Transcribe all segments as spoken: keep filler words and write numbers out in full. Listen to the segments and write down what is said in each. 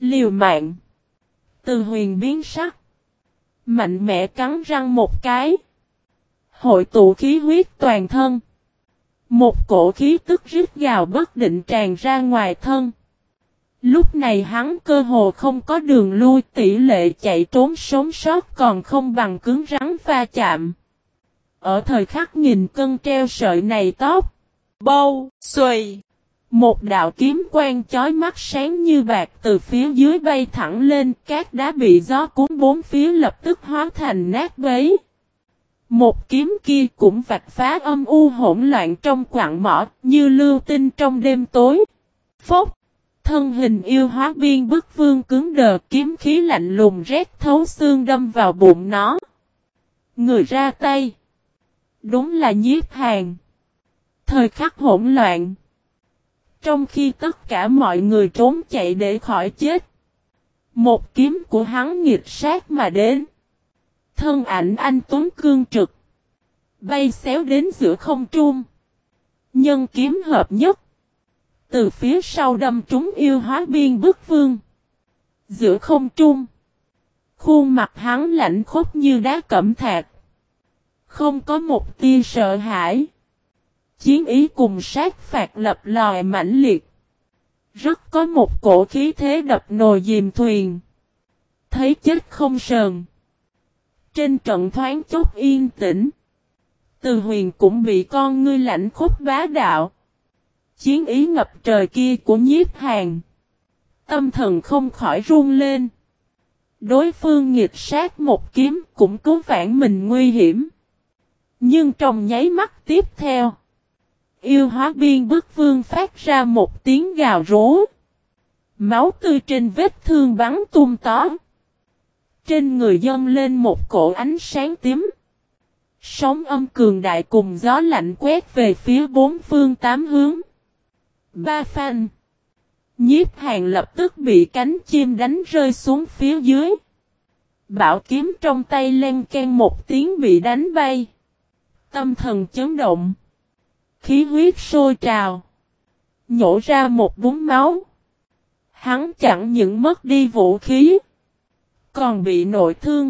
Liều mạng. Từ Huyền biến sắc. Mạnh mẽ cắn răng một cái. Hội tụ khí huyết toàn thân. Một cổ khí tức rít gào bất định tràn ra ngoài thân. Lúc này hắn cơ hồ không có đường lui, tỷ lệ chạy trốn sống sót còn không bằng cứng rắn va chạm. Ở thời khắc nghìn cân treo sợi này tóc. Bâu, xuôi. Một đạo kiếm quang chói mắt sáng như bạc từ phía dưới bay thẳng lên, các đá bị gió cuốn bốn phía lập tức hóa thành nát bấy. Một kiếm kia cũng vạch phá âm u hỗn loạn trong quặng mỏ, như lưu tinh trong đêm tối. Phốc, thân hình yêu hóa biên bức vương cứng đờ, kiếm khí lạnh lùng rét thấu xương đâm vào bụng nó. Người ra tay. Đúng là Nhiếp Hàn. Thời khắc hỗn loạn. Trong khi tất cả mọi người trốn chạy để khỏi chết. Một kiếm của hắn nghịch sát mà đến. Thân ảnh anh tuấn cương trực. Bay xéo đến giữa không trung. Nhân kiếm hợp nhất. Từ phía sau đâm trúng yêu hóa biên bức vương. Giữa không trung. Khuôn mặt hắn lạnh khốc như đá cẩm thạch. Không có một tia sợ hãi. Chiến ý cùng sát phạt lập lòi mãnh liệt. Rất có một cổ khí thế đập nồi dìm thuyền. Thấy chết không sờn. Trên trận thoáng chốc yên tĩnh. Từ Huyền cũng bị con ngươi lạnh khốc bá đạo. Chiến ý ngập trời kia của Nhiếp Hàn. Tâm thần không khỏi run lên. Đối phương nghịch sát một kiếm cũng cứu vãn mình nguy hiểm. Nhưng trong nháy mắt tiếp theo. Yêu hóa biên bức vương phát ra một tiếng gào rú. Máu tươi trên vết thương bắn tung tó. Trên người dâng lên một cổ ánh sáng tím. Sóng âm cường đại cùng gió lạnh quét về phía bốn phương tám hướng. Ba phanh. Nhiếp Hàn lập tức bị cánh chim đánh rơi xuống phía dưới. Bảo kiếm trong tay len ken một tiếng bị đánh bay. Tâm thần chấn động. Khí huyết sôi trào. Nhổ ra một búng máu. Hắn chẳng những mất đi vũ khí. Còn bị nội thương.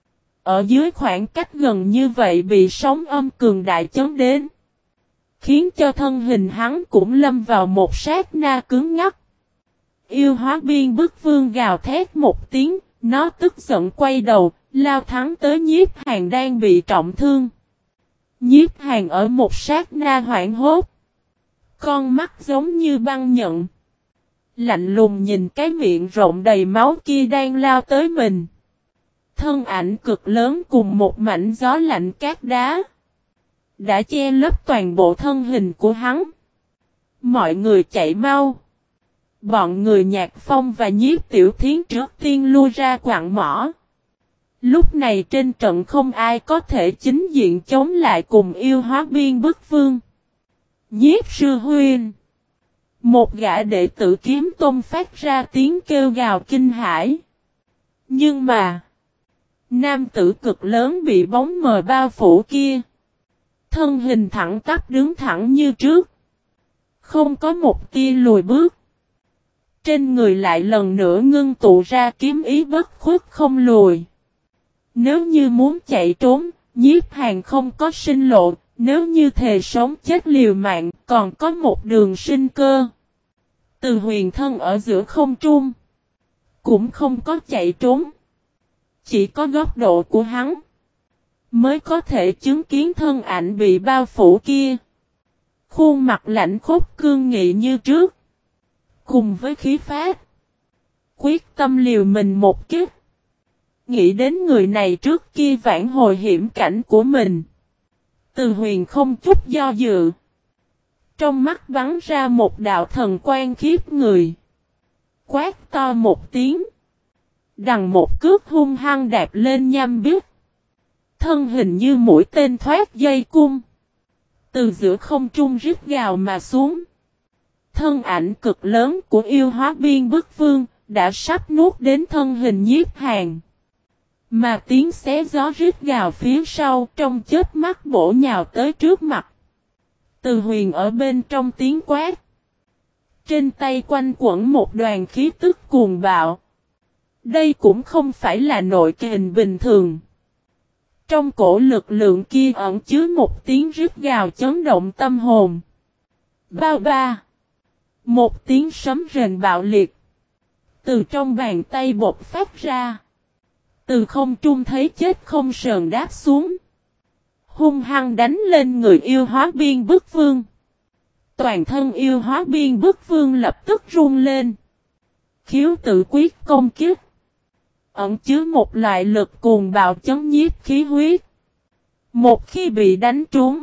Ở dưới khoảng cách gần như vậy bị sóng âm cường đại chấn đến. Khiến cho thân hình hắn cũng lâm vào một sát na cứng ngắc. Yêu hóa biên bức vương gào thét một tiếng. Nó tức giận quay đầu. Lao thẳng tới Nhiếp Hàn đang bị trọng thương. Nhiếp Hàn ở một sát na hoảng hốt. Con mắt giống như băng nhận. Lạnh lùng nhìn cái miệng rộng đầy máu kia đang lao tới mình. Thân ảnh cực lớn cùng một mảnh gió lạnh cát đá. Đã che lấp toàn bộ thân hình của hắn. Mọi người chạy mau. Bọn người Nhạc Phong và Nhiếp Tiểu Thiến trước tiên lui ra quặng mỏ. Lúc này trên trận không ai có thể chính diện chống lại cùng yêu hóa biên bức vương. Nhiếp sư huynh. Một gã đệ tử Kiếm Tôn phát ra tiếng kêu gào kinh hãi. Nhưng mà. Nam tử cực lớn bị bóng mờ bao phủ kia. Thân hình thẳng tắp đứng thẳng như trước. Không có một tia lùi bước. Trên người lại lần nữa ngưng tụ ra kiếm ý bất khuất không lùi. Nếu như muốn chạy trốn, Nhiếp Hàn không có sinh lộ, nếu như thề sống chết liều mạng, còn có một đường sinh cơ. Từ Huyền thân ở giữa không trung, cũng không có chạy trốn. Chỉ có góc độ của hắn, mới có thể chứng kiến thân ảnh bị bao phủ kia. Khuôn mặt lạnh khốc cương nghị như trước. Cùng với khí phát, quyết tâm liều mình một kiếp. Nghĩ đến người này trước kia vãn hồi hiểm cảnh của mình. Từ Huyền không chút do dự. Trong mắt bắn ra một đạo thần quang khiếp người. Quát to một tiếng. Đằng một cước hung hăng đạp lên nham biếc. Thân hình như mũi tên thoát dây cung. Từ giữa không trung rít gào mà xuống. Thân ảnh cực lớn của yêu hóa biên bức vương đã sắp nuốt đến thân hình Nhiếp Hàn. Mà tiếng xé gió rít gào phía sau trong chớp mắt bổ nhào tới trước mặt. Từ Huyền ở bên trong tiếng quát. Trên tay quanh quẩn một đoàn khí tức cuồng bạo. Đây cũng không phải là nội kình bình thường. Trong cổ lực lượng kia ẩn chứa một tiếng rít gào chấn động tâm hồn. Bao ba. Một tiếng sấm rền bạo liệt. Từ trong bàn tay bột phát ra. Từ không trung thấy chết không sờn đáp xuống. Hung hăng đánh lên người yêu hóa biên bức vương. Toàn thân yêu hóa biên bức vương lập tức run lên. Khiếu tự quyết công kích. Ẩn chứa một loại lực cuồng bạo chấn nhiếp khí huyết. Một khi bị đánh trúng,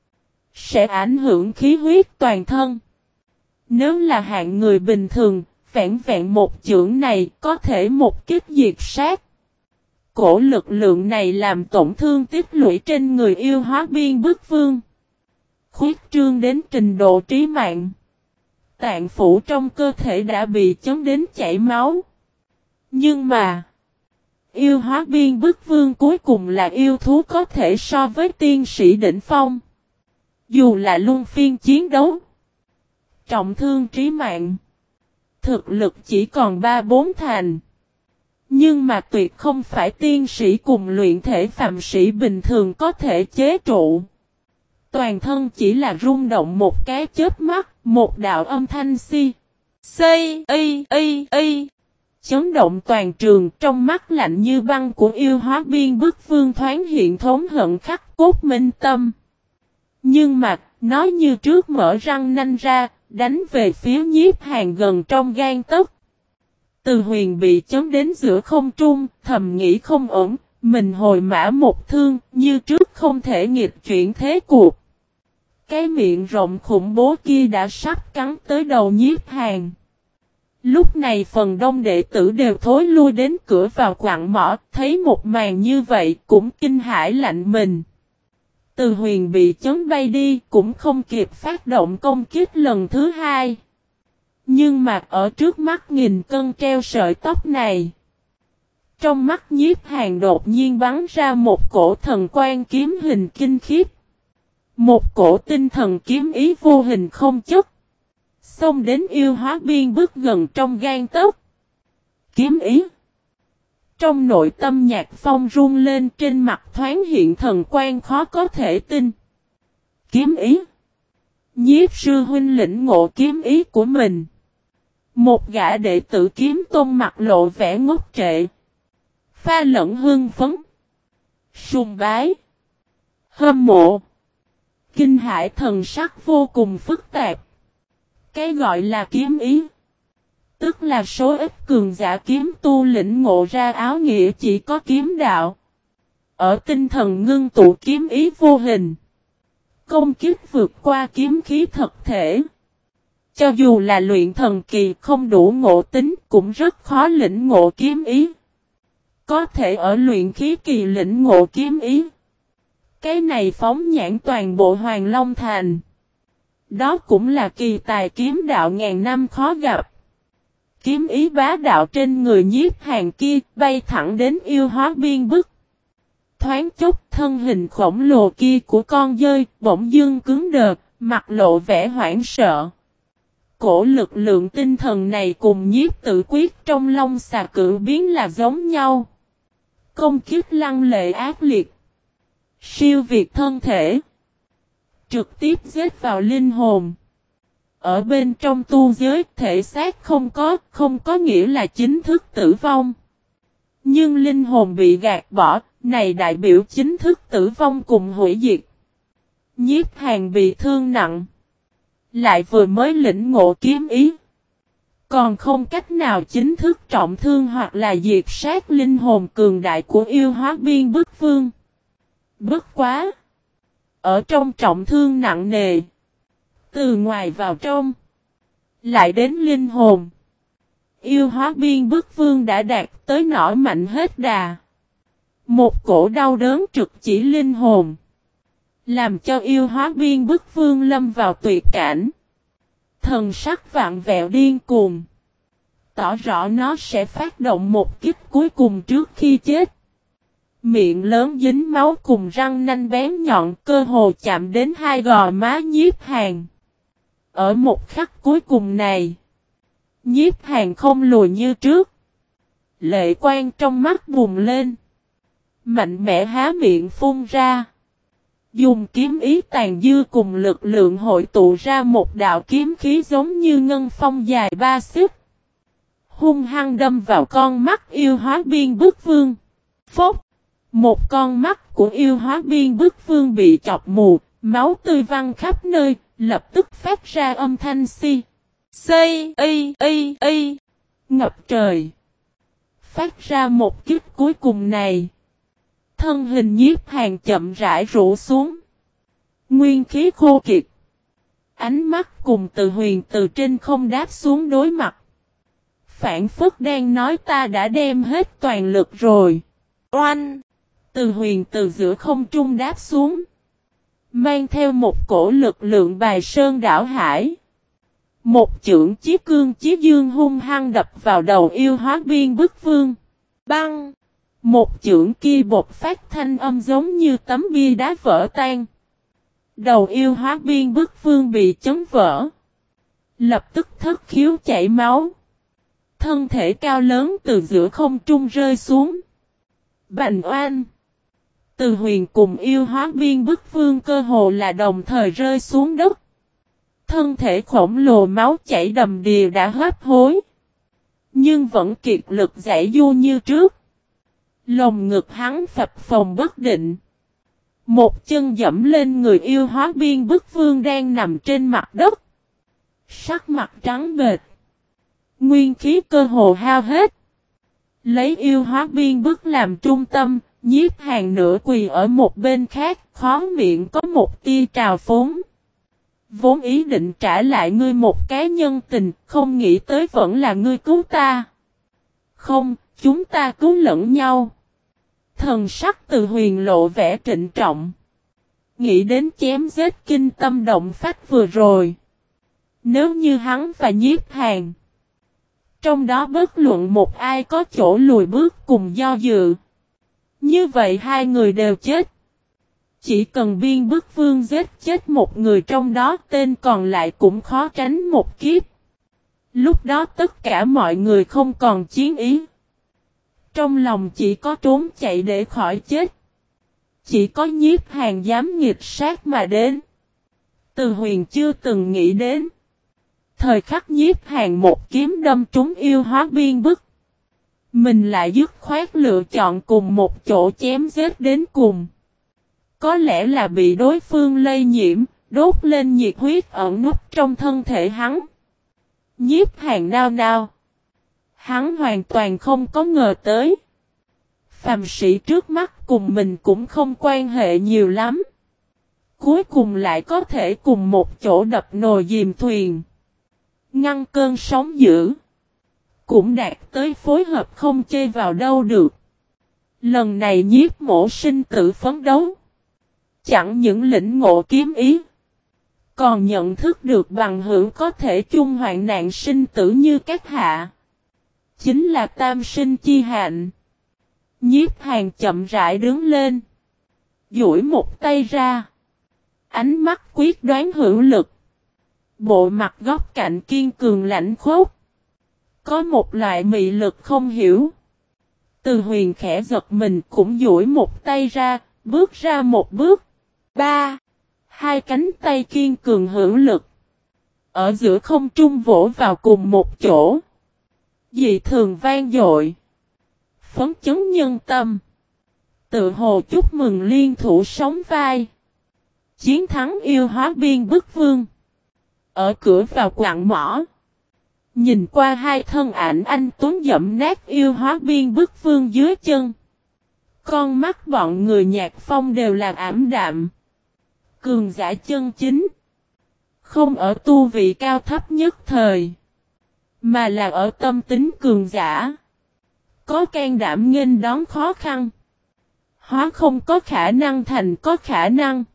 sẽ ảnh hưởng khí huyết toàn thân. Nếu là hạng người bình thường, vẹn vẹn một chưởng này có thể một kích diệt sát. Cổ lực lượng này làm tổn thương tích lũy trên người yêu hóa biên bức vương. Khuyết trương đến trình độ trí mạng. Tạng phủ trong cơ thể đã bị chấn đến chảy máu. Nhưng mà, yêu hóa biên bức vương cuối cùng là yêu thú có thể so với tiên sĩ đỉnh phong. Dù là luân phiên chiến đấu, trọng thương trí mạng, thực lực chỉ còn ba bốn thành. Nhưng mà tuyệt không phải tiên sĩ cùng luyện thể phàm sĩ bình thường có thể chế trụ. Toàn thân chỉ là rung động một cái chớp mắt, một đạo âm thanh si. Xây, y, y, y. Chấn động toàn trường, trong mắt lạnh như băng của yêu hóa biên bức vương thoáng hiện thống hận khắc cốt minh tâm. Nhưng mà, nó như trước mở răng nanh ra, đánh về phía Nhiếp Hàn gần trong gan tấc. Từ Huyền bị chấn đến giữa không trung, thầm nghĩ không ổn, mình hồi mã một thương, như trước không thể nghịch chuyển thế cuộc. Cái miệng rộng khủng bố kia đã sắp cắn tới đầu Nhiếp Hàn. Lúc này phần đông đệ tử đều thối lui đến cửa vào quặng mỏ, thấy một màn như vậy cũng kinh hãi lạnh mình. Từ Huyền bị chấn bay đi, cũng không kịp phát động công kích lần thứ hai. Nhưng mà ở trước mắt nghìn cân treo sợi tóc này, trong mắt Nhiếp Hàn đột nhiên bắn ra một cổ thần quan kiếm hình kinh khiếp. Một cổ tinh thần kiếm ý vô hình không chất. Xông đến yêu hóa biên bức gần trong gan tấc. Kiếm ý. Trong nội tâm Nhạc Phong run lên, trên mặt thoáng hiện thần quan khó có thể tin. Kiếm ý. Nhiếp sư huynh lĩnh ngộ kiếm ý của mình. Một gã đệ tử kiếm tôn mặt lộ vẻ ngốc trệ. Pha lẫn hưng phấn. Sùng bái. Hâm mộ. Kinh hải thần sắc vô cùng phức tạp. Cái gọi là kiếm ý, tức là số ít cường giả kiếm tu lĩnh ngộ ra áo nghĩa chỉ có kiếm đạo. Ở tinh thần ngưng tụ kiếm ý vô hình, công kích vượt qua kiếm khí thực thể. Cho dù là luyện thần kỳ không đủ ngộ tính cũng rất khó lĩnh ngộ kiếm ý. Có thể ở luyện khí kỳ lĩnh ngộ kiếm ý. Cái này phóng nhãn toàn bộ Hoàng Long Thành. Đó cũng là kỳ tài kiếm đạo ngàn năm khó gặp. Kiếm ý bá đạo trên người Nhiếp Hàn kia bay thẳng đến yêu hóa biên bức. Thoáng chốc thân hình khổng lồ kia của con dơi bỗng dưng cứng đờ, mặt lộ vẻ hoảng sợ. Cổ lực lượng tinh thần này cùng Nhiếp Tự Quyết trong Long Xà Cự Biến là giống nhau. Công kích lăng lệ ác liệt. Siêu việt thân thể. Trực tiếp giết vào linh hồn. Ở bên trong tu giới thể xác không có, không có nghĩa là chính thức tử vong. Nhưng linh hồn bị gạt bỏ, này đại biểu chính thức tử vong cùng hủy diệt. Nhiếp Hàn bị thương nặng. Lại vừa mới lĩnh ngộ kiếm ý. Còn không cách nào chính thức trọng thương hoặc là diệt sát linh hồn cường đại của yêu hóa biên bức vương. Bất quá. Ở trong trọng thương nặng nề. Từ ngoài vào trong. Lại đến linh hồn. Yêu hóa biên bức vương đã đạt tới nỏ mạnh hết đà. Một cổ đau đớn trực chỉ linh hồn. Làm cho yêu hóa biên bức vương lâm vào tuyệt cảnh. Thần sắc vạn vẹo điên cuồng. Tỏ rõ nó sẽ phát động một kích cuối cùng trước khi chết. Miệng lớn dính máu cùng răng nanh bén nhọn cơ hồ chạm đến hai gò má Nhiếp Hàn. Ở một khắc cuối cùng này, Nhiếp Hàn không lùi như trước. Lệ quang trong mắt bùng lên. Mạnh mẽ há miệng phun ra. Dùng kiếm ý tàn dư cùng lực lượng hội tụ ra một đạo kiếm khí giống như ngân phong dài ba xích. Hung hăng đâm vào con mắt yêu hóa biên bức vương. Phốc! Một con mắt của yêu hóa biên bức vương bị chọc mù, máu tươi văng khắp nơi, lập tức phát ra âm thanh si. Xây y y y. Ngập trời. Phát ra một kích cuối cùng này. Thân hình Nhiếp Hàn chậm rãi rũ xuống. Nguyên khí khô kiệt. Ánh mắt cùng Từ Huyền từ trên không đáp xuống đối mặt. Phản phất đang nói ta đã đem hết toàn lực rồi. Oanh! Từ Huyền từ giữa không trung đáp xuống. Mang theo một cổ lực lượng bài sơn đảo hải. Một chưởng chí cương chí dương hung hăng đập vào đầu yêu hóa biên bức vương. Băng! Một chưởng kia bột phát thanh âm giống như tấm bia đá vỡ tan. Đầu yêu hóa biên bức vương bị chấn vỡ. Lập tức thất khiếu chảy máu. Thân thể cao lớn từ giữa không trung rơi xuống. Bành oan! Từ Huyền cùng yêu hóa biên bức vương cơ hồ là đồng thời rơi xuống đất. Thân thể khổng lồ máu chảy đầm đìa đã hấp hối. Nhưng vẫn kiệt lực giải du như trước. Lồng ngực hắn phập phồng bất định. Một chân dẫm lên người yêu hóa biên bức vương đang nằm trên mặt đất. Sắc mặt trắng bệch. Nguyên khí cơ hồ hao hết. Lấy yêu hóa biên bức làm trung tâm, Nhiếp Hàn nửa quỳ ở một bên khác, khó miệng có một tia trào phúng. Vốn ý định trả lại ngươi một cái nhân tình, không nghĩ tới vẫn là ngươi cứu ta. Không, chúng ta cứu lẫn nhau. Thần sắc Từ Huyền lộ vẻ trịnh trọng. Nghĩ đến chém giết kinh tâm động phách vừa rồi. Nếu như hắn và Nhiếp Hàn, trong đó bất luận một ai có chỗ lùi bước cùng do dự, như vậy hai người đều chết. Chỉ cần biên bức vương giết chết một người trong đó, tên còn lại cũng khó tránh một kiếp. Lúc đó tất cả mọi người không còn chiến ý. Trong lòng chỉ có trốn chạy để khỏi chết. Chỉ có Nhiếp Hàn dám nghịch sát mà đến. Từ Huyền chưa từng nghĩ đến. Thời khắc Nhiếp Hàn một kiếm đâm trúng yêu hóa biên bức. Mình lại dứt khoát lựa chọn cùng một chỗ chém giết đến cùng. Có lẽ là bị đối phương lây nhiễm, đốt lên nhiệt huyết ẩn nút trong thân thể hắn. Nhiếp Hàn nao nao. Hắn hoàn toàn không có ngờ tới. Phàm sĩ trước mắt cùng mình cũng không quan hệ nhiều lắm. Cuối cùng lại có thể cùng một chỗ đập nồi dìm thuyền. Ngăn cơn sóng dữ. Cũng đạt tới phối hợp không chê vào đâu được. Lần này Nhiếp Mộ sinh tử phấn đấu. Chẳng những lĩnh ngộ kiếm ý. Còn nhận thức được bằng hữu có thể chung hoạn nạn sinh tử như các hạ. Chính là tam sinh chi hạnh. Nhiếp Hàn chậm rãi đứng lên. Duỗi một tay ra. Ánh mắt quyết đoán hữu lực. Bộ mặt góc cạnh kiên cường lãnh khốc. Có một loại mị lực không hiểu. Từ Huyền khẽ giật mình cũng duỗi một tay ra, bước ra một bước. Ba. Hai cánh tay kiên cường hữu lực. Ở giữa không trung vỗ vào cùng một chỗ. Dị thường vang dội. Phấn chấn nhân tâm. Tự hồ chúc mừng liên thủ sóng vai. Chiến thắng yêu hóa biên bức vương. Ở cửa vào quặng mỏ. Nhìn qua hai thân ảnh anh tuấn dẫm nát yêu hóa biên bức vương dưới chân. Con mắt bọn người Nhạc Phong đều là ảm đạm. Cường giả chân chính. Không ở tu vị cao thấp nhất thời. Mà là ở tâm tính cường giả. Có can đảm nghênh đón khó khăn. Hóa không có khả năng thành có khả năng.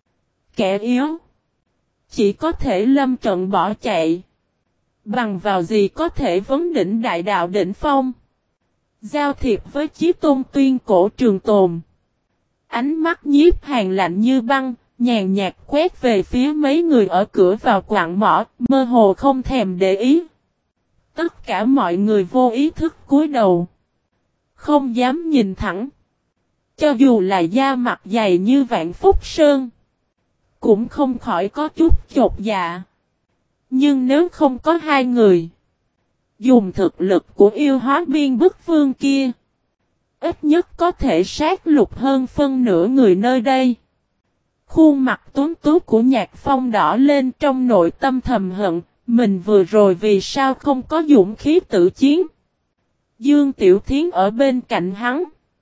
Kẻ yếu. Chỉ có thể lâm trận bỏ chạy. Bằng vào gì có thể vấn đỉnh đại đạo đỉnh phong. Giao thiệp với chí tôn tuyên cổ trường tồn. Ánh mắt Nhiếp Hàn lạnh như băng. Nhàn nhạt quét về phía mấy người ở cửa vào quặng mỏ. Mơ hồ không thèm để ý. Tất cả mọi người vô ý thức cúi đầu. Không dám nhìn thẳng. Cho dù là da mặt dày như Vạn Phúc Sơn. Cũng không khỏi có chút chột dạ. Nhưng nếu không có hai người. Dùng thực lực của yêu hóa biên bức vương kia. Ít nhất có thể sát lục hơn phân nửa người nơi đây. Khuôn mặt tuấn tú của Nhạc Phong đỏ lên trong nội tâm thầm hận. Mình vừa rồi vì sao không có dũng khí tự chiến. Dương Tiểu Thiến ở bên cạnh hắn.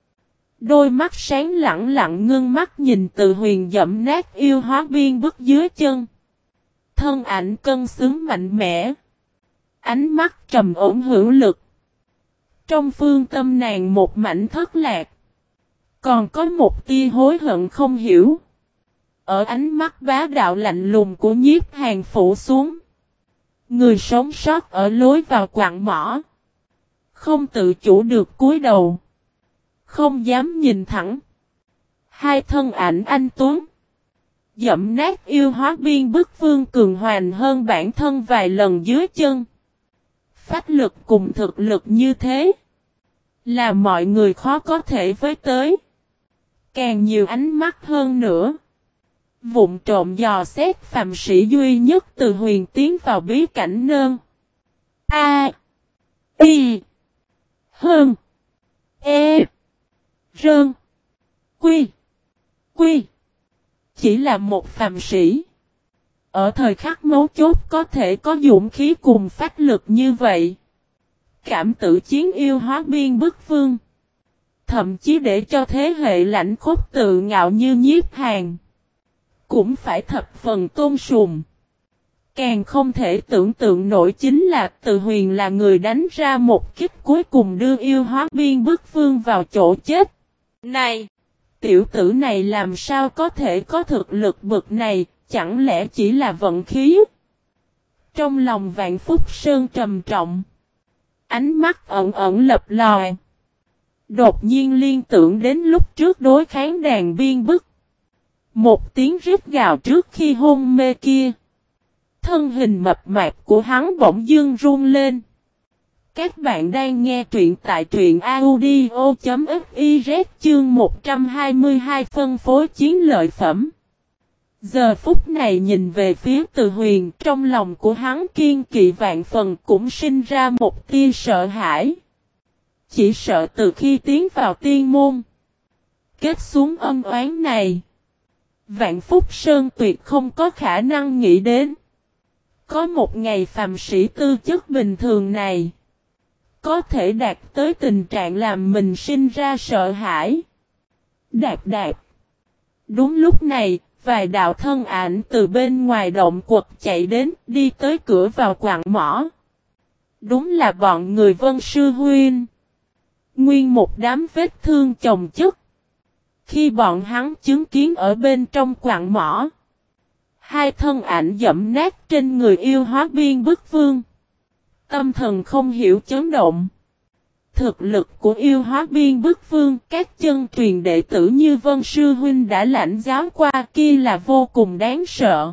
Đôi mắt sáng lẳng lặng ngưng mắt nhìn Từ Huyền dẫm nát yêu hóa biên bức dưới chân. Thân ảnh cân xứng mạnh mẽ. Ánh mắt trầm ổn hữu lực. Trong phương tâm nàng một mảnh thất lạc. Còn có một tia hối hận không hiểu. Ở ánh mắt bá đạo lạnh lùng của Nhiếp Hàn phủ xuống. Người sống sót ở lối vào quặng mỏ. Không tự chủ được cúi đầu. Không dám nhìn thẳng. Hai thân ảnh anh tuấn. Dẫm nát yêu hóa biên bức vương cường hoành hơn bản thân vài lần dưới chân. Phách lực cùng thực lực như thế. Là mọi người khó có thể với tới. Càng nhiều ánh mắt hơn nữa. Vụng trộm dò xét phàm sĩ duy nhất Từ Huyền tiến vào bí cảnh nơn. A. Y. Hơn. E. Rơn. Quy. Quy. Chỉ là một phàm sĩ. Ở thời khắc mấu chốt có thể có dũng khí cùng phách lực như vậy. Cảm tự chiến yêu hóa biên bức vương. Thậm chí để cho thế hệ lãnh khốc tự ngạo như Nhiếp Hàn. Cũng phải thập phần tôn sùng. Càng không thể tưởng tượng nổi chính là Từ Huyền là người đánh ra một kích cuối cùng đưa yêu hóa biên bức vương vào chỗ chết. Này! Tiểu tử này làm sao có thể có thực lực bực này, chẳng lẽ chỉ là vận khí? Trong lòng Vạn Phúc Sơn trầm trọng. Ánh mắt ẩn ẩn lập lòi. Đột nhiên liên tưởng đến lúc trước đối kháng đàn biên bức. Một tiếng rít gào trước khi hôn mê kia. Thân hình mập mạp của hắn bỗng dưng run lên. Các bạn đang nghe truyện tại truyện audio.fiz chương một trăm hai mươi hai phân phối chiến lợi phẩm. Giờ phút này nhìn về phía Từ Huyền, trong lòng của hắn kiên kỵ vạn phần cũng sinh ra một tia sợ hãi. Chỉ sợ từ khi tiến vào tiên môn. Kết xuống ân oán này. Vạn Phúc Sơn tuyệt không có khả năng nghĩ đến. Có một ngày phàm sĩ tư chất bình thường này. Có thể đạt tới tình trạng làm mình sinh ra sợ hãi. Đạp đạp. Đúng lúc này, vài đạo thân ảnh từ bên ngoài động quật chạy đến, đi tới cửa vào quặng mỏ. Đúng là bọn người Vân Sư Huynh. Nguyên một đám vết thương chồng chất. Khi bọn hắn chứng kiến ở bên trong quặng mỏ. Hai thân ảnh dẫm nát trên người yêu hóa biên bức vương. Tâm thần không hiểu chấn động. Thực lực của yêu hóa biên bức vương, các chân truyền đệ tử như Vân Sư Huynh đã lãnh giáo qua kia là vô cùng đáng sợ.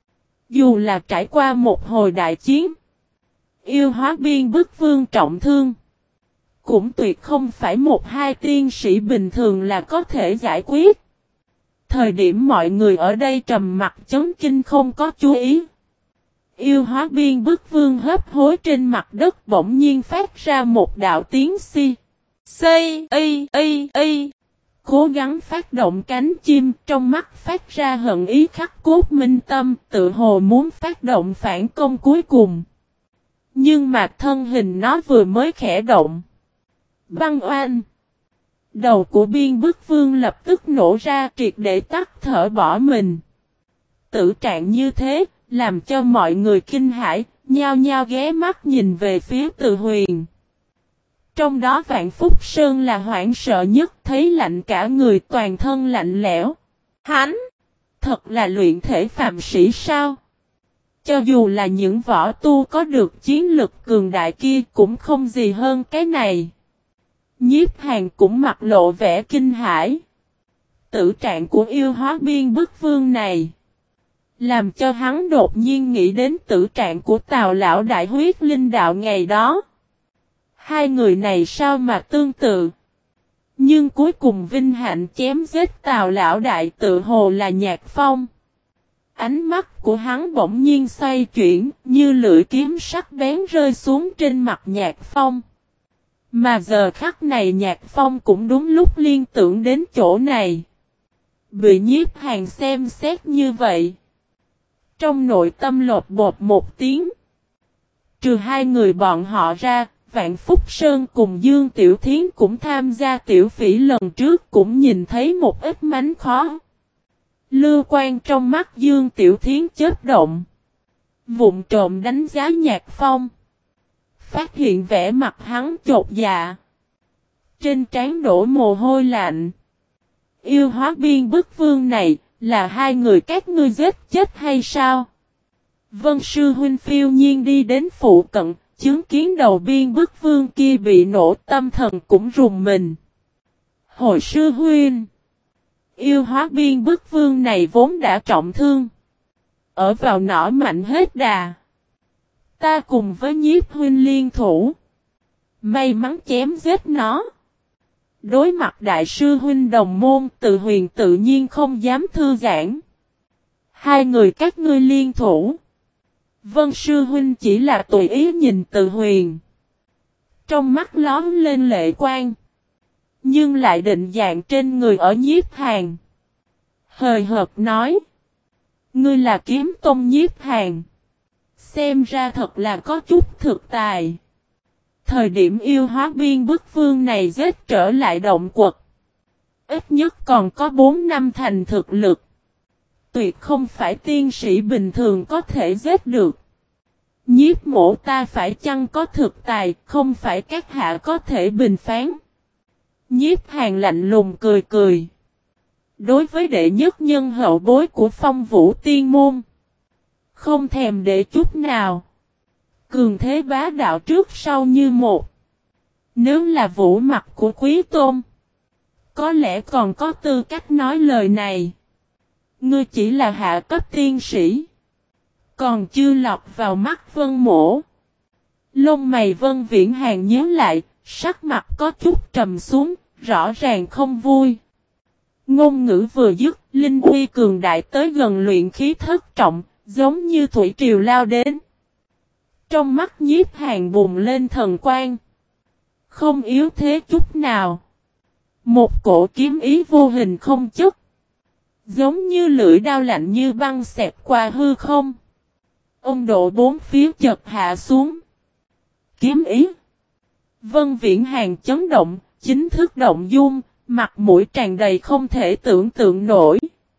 Dù là trải qua một hồi đại chiến, yêu hóa biên bức vương trọng thương, cũng tuyệt không phải một hai tiên sĩ bình thường là có thể giải quyết. Thời điểm mọi người ở đây trầm mặt chấn kinh không có chú ý. Yêu hóa biên bức vương hấp hối trên mặt đất bỗng nhiên phát ra một đạo tiếng si. Xây, y, y, y. Cố gắng phát động cánh chim trong mắt phát ra hận ý khắc cốt minh tâm, tự hồ muốn phát động phản công cuối cùng. Nhưng mà thân hình nó vừa mới khẽ động. Băng oanh. Đầu của biên bức vương lập tức nổ ra triệt để tắt thở bỏ mình. Tử trạng như thế, làm cho mọi người kinh hãi, nhao nhao ghé mắt nhìn về phía Từ Huyền. Trong đó Vạn Phúc Sơn là hoảng sợ nhất, thấy lạnh cả người, toàn thân lạnh lẽo. Hắn! Thật là luyện thể phàm sĩ sao? Cho dù là những võ tu có được chiến lực cường đại kia cũng không gì hơn cái này. Nhiếp Hàn cũng mặt lộ vẻ kinh hãi. Tử trạng của yêu hóa biên bức vương này Làm cho hắn đột nhiên nghĩ đến tử trạng của Tào lão đại huyết linh đạo ngày đó. Hai người này sao mà tương tự. Nhưng cuối cùng vinh hạnh chém giết Tào lão đại tự hồ là Nhạc Phong. Ánh mắt của hắn bỗng nhiên xoay chuyển, như lưỡi kiếm sắc bén rơi xuống trên mặt Nhạc Phong. Mà giờ khắc này Nhạc Phong cũng đúng lúc liên tưởng đến chỗ này. Bị Nhiếp Hàn xem xét như vậy. Trong nội tâm lột bột một tiếng. Trừ hai người bọn họ ra, Vạn Phúc Sơn cùng Dương Tiểu Thiến cũng tham gia tiểu phỉ lần trước cũng nhìn thấy một ít mánh khó. Lưu quan trong mắt Dương Tiểu Thiến chớp động. Vụng trộm đánh giá Nhạc Phong. Phát hiện vẻ mặt hắn chột dạ. Trên trán đổ mồ hôi lạnh. Yêu hóa biên bức vương này, là hai người các ngươi giết chết hay sao? Vân sư huynh phiêu nhiên đi đến phụ cận, chứng kiến đầu biên bức vương kia bị nổ, tâm thần cũng rùng mình. Hồi sư huynh, yêu hóa biên bức vương này vốn đã trọng thương. Ở vào nỏ mạnh hết đà. Ta cùng với Nhiếp huynh liên thủ. May mắn chém giết nó. Đối mặt đại sư huynh đồng môn, Từ Huyền tự nhiên không dám thư giãn. Hai người các ngươi liên thủ. Vân sư huynh chỉ là tùy ý nhìn Từ Huyền. Trong mắt lóm lên lệ quang. Nhưng lại định dạng trên người ở Nhiếp Hàn. Hời hợt nói. Ngươi là kiếm tôn Nhiếp Hàn. Xem ra thật là có chút thực tài. Thời điểm yêu hóa biên bức vương này giết trở lại động quật. Ít nhất còn có bốn năm thành thực lực. Tuyệt không phải tiên sĩ bình thường có thể giết được. Nhiếp mộ ta phải chăng có thực tài, không phải các hạ có thể bình phán. Nhiếp Hàn lạnh lùng cười cười. Đối với đệ nhất nhân hậu bối của Phong Vũ Tiên Môn. Không thèm để chút nào. Cường thế bá đạo trước sau như một. Nếu là vũ mặt của Quý Tôn. Có lẽ còn có tư cách nói lời này. Ngươi chỉ là hạ cấp tiên sĩ. Còn chưa lọt vào mắt Vân Mổ. Lông mày Vân Viễn Hàn nhớ lại. Sắc mặt có chút trầm xuống. Rõ ràng không vui. Ngôn ngữ vừa dứt. Linh uy cường đại tới gần luyện khí thất trọng. Giống như thủy triều lao đến. Trong mắt Nhiếp Hàn bùng lên thần quang. Không yếu thế chút nào. Một cổ kiếm ý vô hình không chất. Giống như lưỡi đao lạnh như băng xẹt qua hư không. Ông độ bốn phía chật hạ xuống. Kiếm ý. Vân Viễn Hàn chấn động, chính thức động dung, mặt mũi tràn đầy không thể tưởng tượng nổi.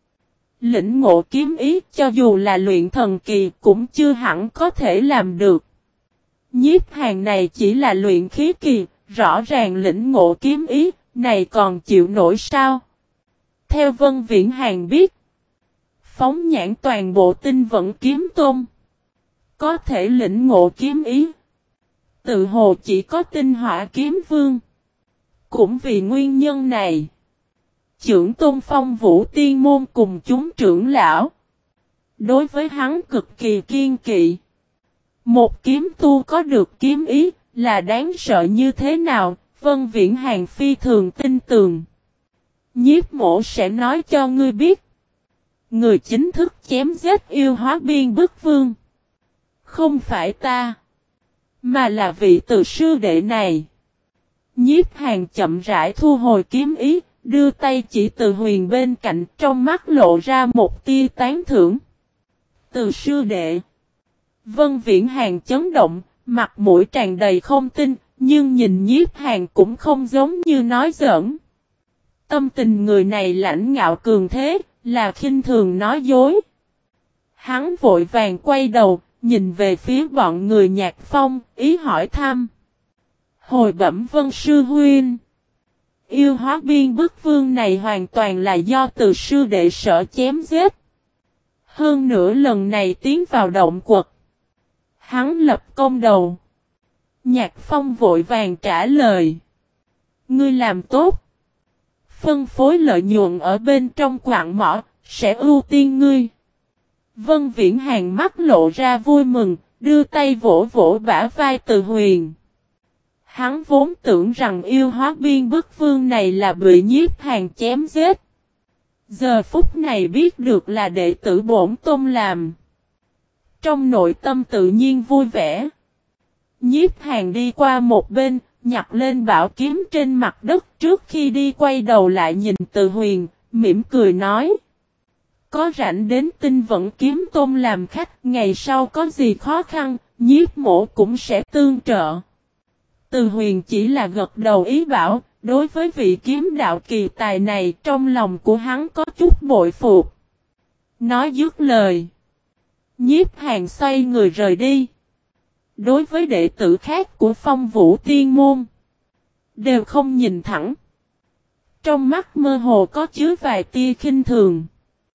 Lĩnh ngộ kiếm ý cho dù là luyện thần kỳ cũng chưa hẳn có thể làm được. Nhiếp Hàn này chỉ là luyện khí kỳ, rõ ràng lĩnh ngộ kiếm ý, này còn chịu nổi sao? Theo Vân Viễn Hàn biết, phóng nhãn toàn bộ tinh vận kiếm tôn, có thể lĩnh ngộ kiếm ý. Tự hồ chỉ có tinh hỏa kiếm vương. Cũng vì nguyên nhân này, trưởng tôn Phong Vũ Tiên Môn cùng chúng trưởng lão. Đối với hắn cực kỳ kiên kỵ. Một kiếm tu có được kiếm ý là đáng sợ như thế nào, Vân Viễn Hàn phi thường tin tường. Nhiếp mổ sẽ nói cho ngươi biết. Người chính thức chém giết yêu hóa biên bức vương. Không phải ta. Mà là vị từ sư đệ này. Nhiếp Hàn chậm rãi thu hồi kiếm ý. Đưa tay chỉ Từ Huyền bên cạnh, trong mắt lộ ra một tia tán thưởng. Từ sư đệ. Vân Viễn Hàn chấn động, mặt mũi tràn đầy không tin, nhưng nhìn Nhiếp Hàn cũng không giống như nói giỡn. Tâm tình người này lãnh ngạo cường thế, là khinh thường nói dối. Hắn vội vàng quay đầu, nhìn về phía bọn người Nhạc Phong, ý hỏi thăm. Hồi bẩm Vân sư huynh. Yêu hóa biên bức vương này hoàn toàn là do từ sư đệ sở chém giết. Hơn nữa lần này tiến vào động quật. Hắn lập công đầu. Nhạc Phong vội vàng trả lời. Ngươi làm tốt. Phân phối lợi nhuận ở bên trong quặng mỏ, sẽ ưu tiên ngươi. Vân Viễn Hàng mắt lộ ra vui mừng, đưa tay vỗ vỗ bả vai Từ Huyền. Hắn vốn tưởng rằng yêu hóa biên bức vương này là bị Nhiếp Hàn chém giết. Giờ phút này biết được là đệ tử bổn tôn làm. Trong nội tâm tự nhiên vui vẻ. Nhiếp Hàn đi qua một bên, nhặt lên bảo kiếm trên mặt đất trước khi đi quay đầu lại nhìn Từ Huyền, mỉm cười nói. Có rảnh đến Tinh Vận Kiếm Tôn làm khách, ngày sau có gì khó khăn, Nhiếp mổ cũng sẽ tương trợ. Từ Huyền chỉ là gật đầu ý bảo, đối với vị kiếm đạo kỳ tài này trong lòng của hắn có chút bội phục. Nói dứt lời. Nhiếp Hàn xoay người rời đi. Đối với đệ tử khác của Phong Vũ Tiên Môn, đều không nhìn thẳng. Trong mắt mơ hồ có chứa vài tia khinh thường.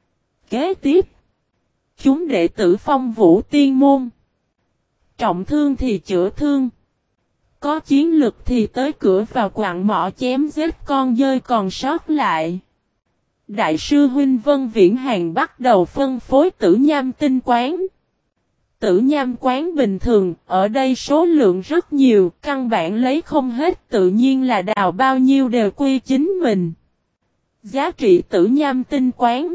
Kế tiếp, chúng đệ tử Phong Vũ Tiên Môn, trọng thương thì chữa thương, có chiến lực thì tới cửa vào quặng mỏ chém giết con dơi còn sót lại. Đại sư huynh Vân Viễn Hàng bắt đầu phân phối tử nham tinh quán. Tử nham quán bình thường, ở đây số lượng rất nhiều, căn bản lấy không hết, tự nhiên là đào bao nhiêu đều quy chính mình. Giá trị tử nham tinh quán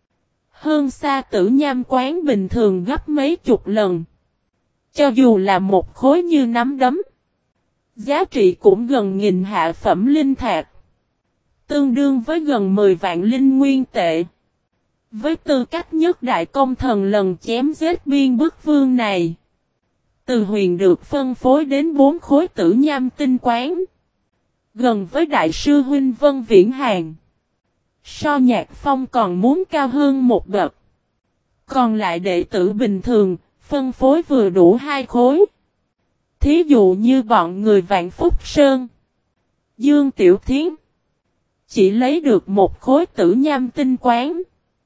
hơn xa tử nham quán bình thường gấp mấy chục lần. Cho dù là một khối như nắm đấm, giá trị cũng gần nghìn hạ phẩm linh thạch, tương đương với gần mười vạn linh nguyên tệ. Với tư cách nhất đại công thần lần chém giết biên bức vương này, Từ Huyền được phân phối đến bốn khối tử nham tinh quán, gần với đại sư huynh Vân Viễn Hàng. So Nhạc Phong còn muốn cao hơn một bậc. Còn lại đệ tử bình thường, phân phối vừa đủ hai khối. Thí dụ như bọn người Vạn Phúc Sơn, Dương Tiểu Thiến, chỉ lấy được một khối tử nham tinh quán.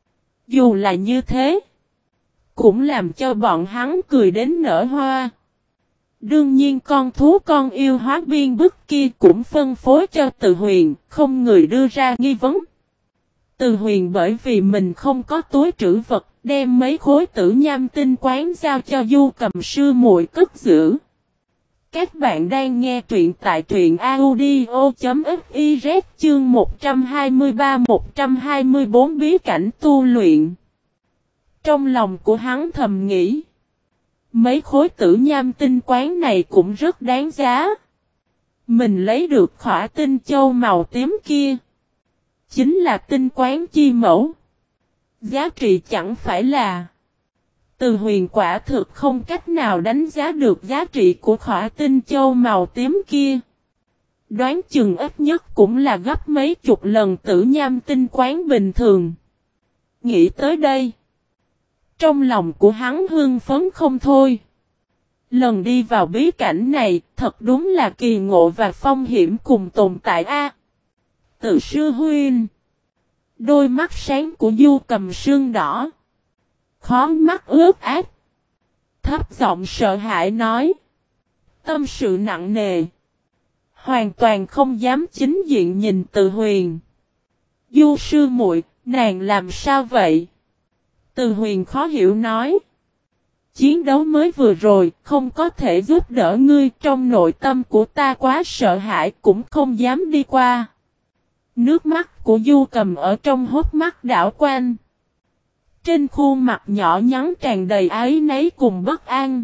Dù là như thế, cũng làm cho bọn hắn cười đến nở hoa. Đương nhiên con thú con yêu hóa biên bức kia cũng phân phối cho Từ Huyền, không người đưa ra nghi vấn. Từ Huyền bởi vì mình không có túi trữ vật, đem mấy khối tử nham tinh quán giao cho Du Cầm sư muội cất giữ. Các bạn đang nghe truyện tại truyện audio chấm fiz chương một trăm hai mươi ba một trăm hai mươi bốn bí cảnh tu luyện. Trong lòng của hắn thầm nghĩ, mấy khối tử nham tinh quán này cũng rất đáng giá. Mình lấy được khỏa tinh châu màu tím kia, chính là tinh quán chi mẫu. Giá trị chẳng phải là... Từ Huyền quả thực không cách nào đánh giá được giá trị của khỏa tinh châu màu tím kia. Đoán chừng ít nhất cũng là gấp mấy chục lần tử nham tinh quán bình thường. Nghĩ tới đây, trong lòng của hắn hưng phấn không thôi. Lần đi vào bí cảnh này, thật đúng là kỳ ngộ và phong hiểm cùng tồn tại a. Từ sư huynh, đôi mắt sáng của Du Cầm sương đỏ, khó mắt ướt át, thấp giọng sợ hãi nói, tâm sự nặng nề, hoàn toàn không dám chính diện nhìn Từ Huyền. Du sư muội, nàng làm sao vậy? Từ Huyền khó hiểu nói, chiến đấu mới vừa rồi, không có thể giúp đỡ ngươi, trong nội tâm của ta quá sợ hãi, cũng không dám đi qua. Nước mắt của Du Cầm ở trong hốc mắt đảo quanh. Trên khuôn mặt nhỏ nhắn tràn đầy áy náy cùng bất an.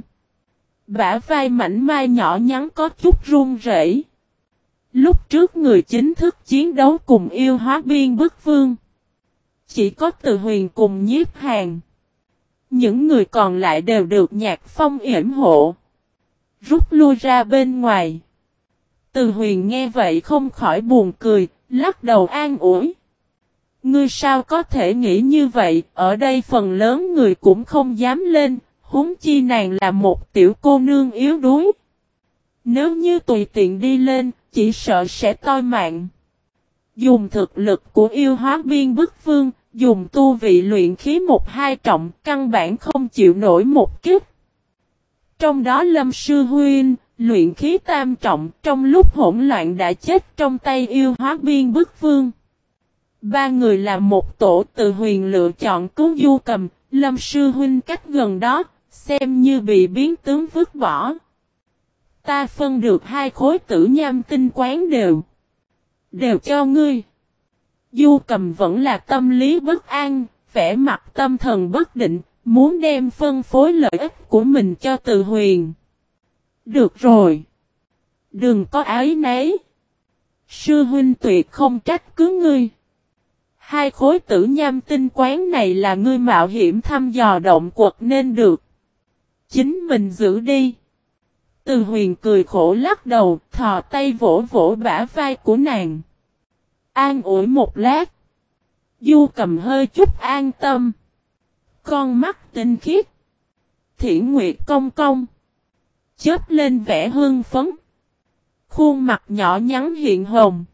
Bả vai mảnh mai nhỏ nhắn có chút run rẩy. Lúc trước người chính thức chiến đấu cùng yêu hóa biên bức vương, chỉ có Từ Huyền cùng Nhiếp Hàn. Những người còn lại đều được Nhạc Phong yểm hộ, rút lui ra bên ngoài. Từ Huyền nghe vậy không khỏi buồn cười, lắc đầu an ủi. Ngươi sao có thể nghĩ như vậy, ở đây phần lớn người cũng không dám lên, huống chi nàng là một tiểu cô nương yếu đuối. Nếu như tùy tiện đi lên, chỉ sợ sẽ toi mạng. Dùng thực lực của yêu hóa biên bức vương, dùng tu vị luyện khí một hai trọng, căn bản không chịu nổi một kích. Trong đó Lâm Sư Huynh, luyện khí tam trọng, trong lúc hỗn loạn đã chết trong tay yêu hóa biên bức vương. Ba người là một tổ. Từ Huyền lựa chọn cứu Du Cầm, Lâm sư huynh cách gần đó, xem như bị biến tướng vứt bỏ. Ta phân được hai khối tử nham tinh quán đều. Đều cho ngươi. Du Cầm vẫn là tâm lý bất an, vẻ mặt tâm thần bất định, muốn đem phân phối lợi ích của mình cho Từ Huyền. Được rồi. Đừng có ái nấy. Sư huynh tuyệt không trách cứ ngươi. Hai khối tử nham tinh quán này là ngươi mạo hiểm thăm dò động quật nên được. Chính mình giữ đi. Từ Huyền cười khổ lắc đầu, thò tay vỗ vỗ bả vai của nàng. An ủi một lát. Du Cầm hơi chút an tâm. Con mắt tinh khiết. Thiển nguyệt cong cong. Chớp lên vẻ hương phấn. Khuôn mặt nhỏ nhắn hiện hồng.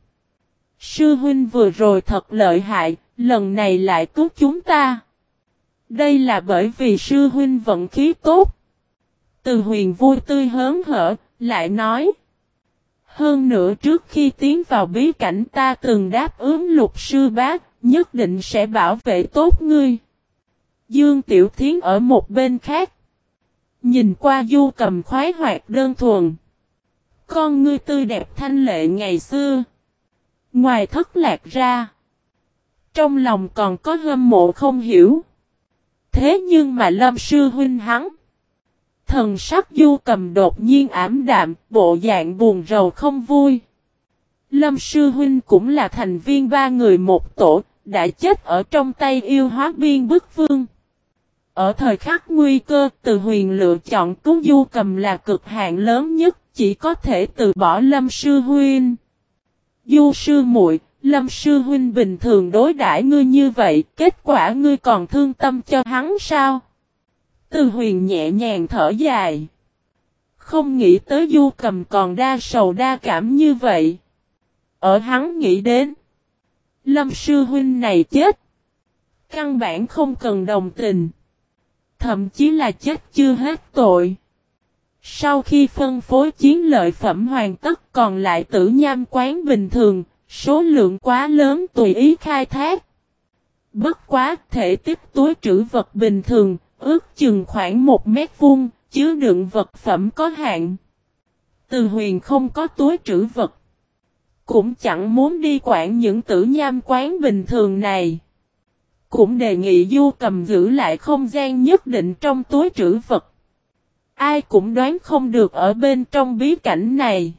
Sư huynh vừa rồi thật lợi hại, lần này lại cứu chúng ta. Đây là bởi vì sư huynh vận khí tốt. Từ Huyền vui tươi hớn hở, lại nói. Hơn nữa trước khi tiến vào bí cảnh ta từng đáp ứng Lục sư bác, nhất định sẽ bảo vệ tốt ngươi. Dương Tiểu Thiến ở một bên khác. Nhìn qua Du Cầm khoái hoạt đơn thuần. Con ngươi tươi đẹp thanh lệ ngày xưa. Ngoài thất lạc ra. Trong lòng còn có hâm mộ không hiểu. Thế nhưng mà Lâm sư huynh hắn. Thần sắc Du Cầm đột nhiên ảm đạm, bộ dạng buồn rầu không vui. Lâm sư huynh cũng là thành viên ba người một tổ, đã chết ở trong tay yêu hóa biên bức vương. Ở thời khắc nguy cơ, Từ Huyền lựa chọn cứu Du Cầm là cực hạn lớn nhất, chỉ có thể từ bỏ Lâm sư huynh. Du sư muội, Lâm sư huynh bình thường đối đãi ngươi như vậy, kết quả ngươi còn thương tâm cho hắn sao? Từ Huyền nhẹ nhàng thở dài. Không nghĩ tới Du Cầm còn đa sầu đa cảm như vậy. Ở hắn nghĩ đến. Lâm sư huynh này chết. Căn bản không cần đồng tình. Thậm chí là chết chưa hết tội. Sau khi phân phối chiến lợi phẩm hoàn tất còn lại tử nham quán bình thường, số lượng quá lớn tùy ý khai thác. Bất quá thể tích túi trữ vật bình thường, ước chừng khoảng một mét vuông, chứa đựng vật phẩm có hạn. Từ Huyền không có túi trữ vật. Cũng chẳng muốn đi quản những tử nham quán bình thường này. Cũng đề nghị Du Cầm giữ lại không gian nhất định trong túi trữ vật. Ai cũng đoán không được ở bên trong bí cảnh này.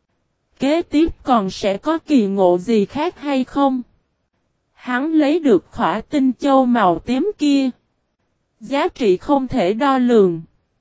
Kế tiếp còn sẽ có kỳ ngộ gì khác hay không? Hắn lấy được khỏa tinh châu màu tím kia. Giá trị không thể đo lường.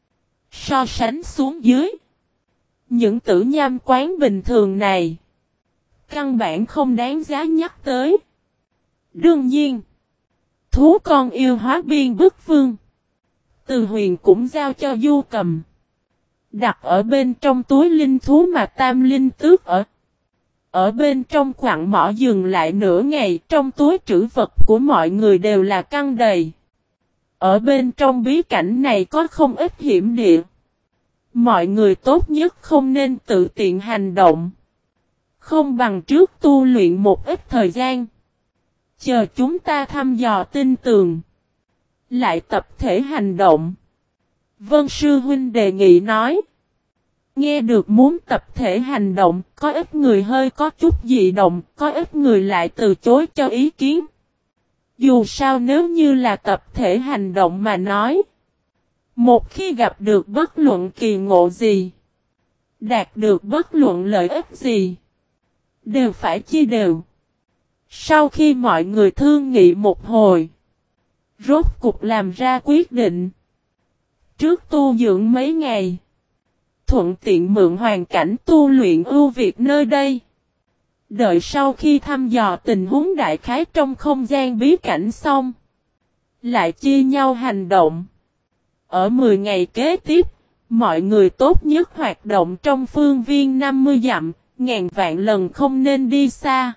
So sánh xuống dưới. Những tử nham quán bình thường này. Căn bản không đáng giá nhắc tới. Đương nhiên. Thú con yêu hóa biên bức vương. Từ Huyền cũng giao cho Du Cầm. Đặt ở bên trong túi linh thú mà Tam Linh Tước ở. Ở bên trong quặng mỏ dừng lại nửa ngày, trong túi trữ vật của mọi người đều là căng đầy. Ở bên trong bí cảnh này có không ít hiểm địa. Mọi người tốt nhất không nên tự tiện hành động. Không bằng trước tu luyện một ít thời gian. Chờ chúng ta thăm dò tin tường. Lại tập thể hành động. Vân sư huynh đề nghị nói. Nghe được muốn tập thể hành động, có ít người hơi có chút dị động, có ít người lại từ chối cho ý kiến. Dù sao nếu như là tập thể hành động mà nói. Một khi gặp được bất luận kỳ ngộ gì. Đạt được bất luận lợi ích gì. Đều phải chia đều. Sau khi mọi người thương nghị một hồi. Rốt cục làm ra quyết định. Trước tu dưỡng mấy ngày. Thuận tiện mượn hoàn cảnh tu luyện ưu việt nơi đây. Đợi sau khi thăm dò tình huống đại khái trong không gian bí cảnh xong. Lại chia nhau hành động. Ở mười ngày kế tiếp, mọi người tốt nhất hoạt động trong phương viên năm mươi dặm, ngàn vạn lần không nên đi xa.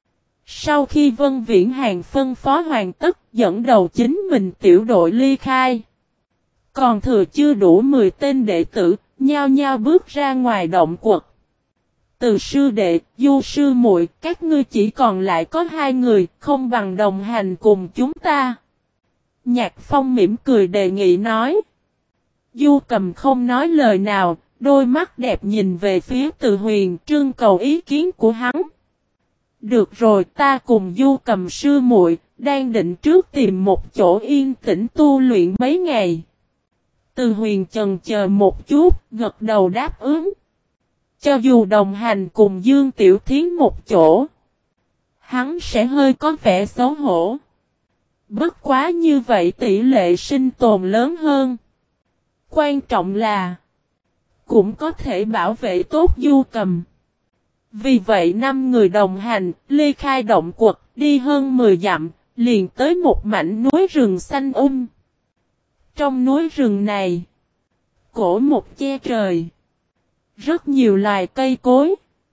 Sau khi Vân Viễn Hàng phân phó hoàn tất dẫn đầu chính mình tiểu đội ly khai. Còn thừa chưa đủ mười tên đệ tử, nhao nhao bước ra ngoài động quật. Từ sư đệ, Du sư muội, các ngươi chỉ còn lại có hai người, không bằng đồng hành cùng chúng ta. Nhạc Phong mỉm cười đề nghị nói. Du Cầm không nói lời nào, đôi mắt đẹp nhìn về phía Từ Huyền trưng cầu ý kiến của hắn. Được rồi, ta cùng Du Cầm sư muội đang định trước tìm một chỗ yên tĩnh tu luyện mấy ngày. Từ Huyền chần chờ một chút, gật đầu đáp ứng. Cho dù đồng hành cùng Dương Tiểu Thiến một chỗ, hắn sẽ hơi có vẻ xấu hổ. Bất quá như vậy tỷ lệ sinh tồn lớn hơn. Quan trọng là cũng có thể bảo vệ tốt Du Cầm. Vì vậy năm người đồng hành, ly khai động quật, đi hơn mười dặm, liền tới một mảnh núi rừng xanh um. Trong núi rừng này, cổ một che trời, rất nhiều loài cây cối.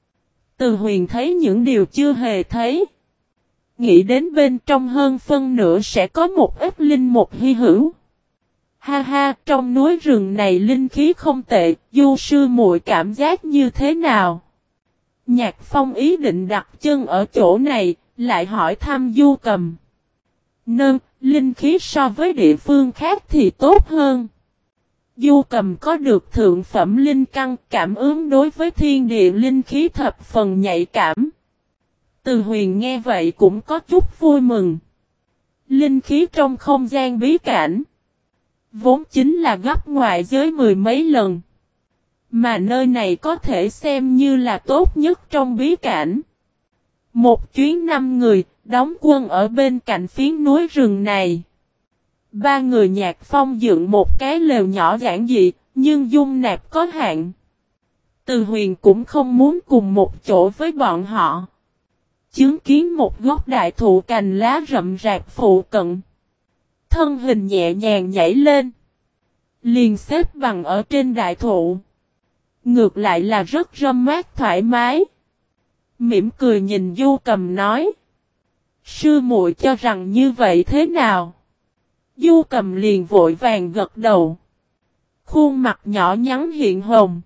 Từ Huyền thấy những điều chưa hề thấy. Nghĩ đến bên trong hơn phân nửa sẽ có một ít linh mục hy hữu. Ha ha, trong núi rừng này linh khí không tệ, Du sư muội cảm giác như thế nào? Nhạc Phong ý định đặt chân ở chỗ này, lại hỏi thăm Du Cầm. Nâng, linh khí so với địa phương khác thì tốt hơn. Du Cầm có được thượng phẩm linh căn, cảm ứng đối với thiên địa linh khí thập phần nhạy cảm. Từ Huyền nghe vậy cũng có chút vui mừng. Linh khí trong không gian bí cảnh vốn chính là gấp ngoại giới mười mấy lần. Mà nơi này có thể xem như là tốt nhất trong bí cảnh. Một chuyến năm người, đóng quân ở bên cạnh phiến núi rừng này. Ba người Nhạc Phong dựng một cái lều nhỏ giản dị, nhưng dung nạp có hạn. Từ Huyền cũng không muốn cùng một chỗ với bọn họ. Chứng kiến một gốc đại thụ cành lá rậm rạp phụ cận. Thân hình nhẹ nhàng nhảy lên. Liền xếp bằng ở trên đại thụ. Ngược lại là rất râm mát thoải mái. Mỉm cười nhìn Du Cầm nói. Sư muội cho rằng như vậy thế nào? Du Cầm liền vội vàng gật đầu. Khuôn mặt nhỏ nhắn hiện hồng.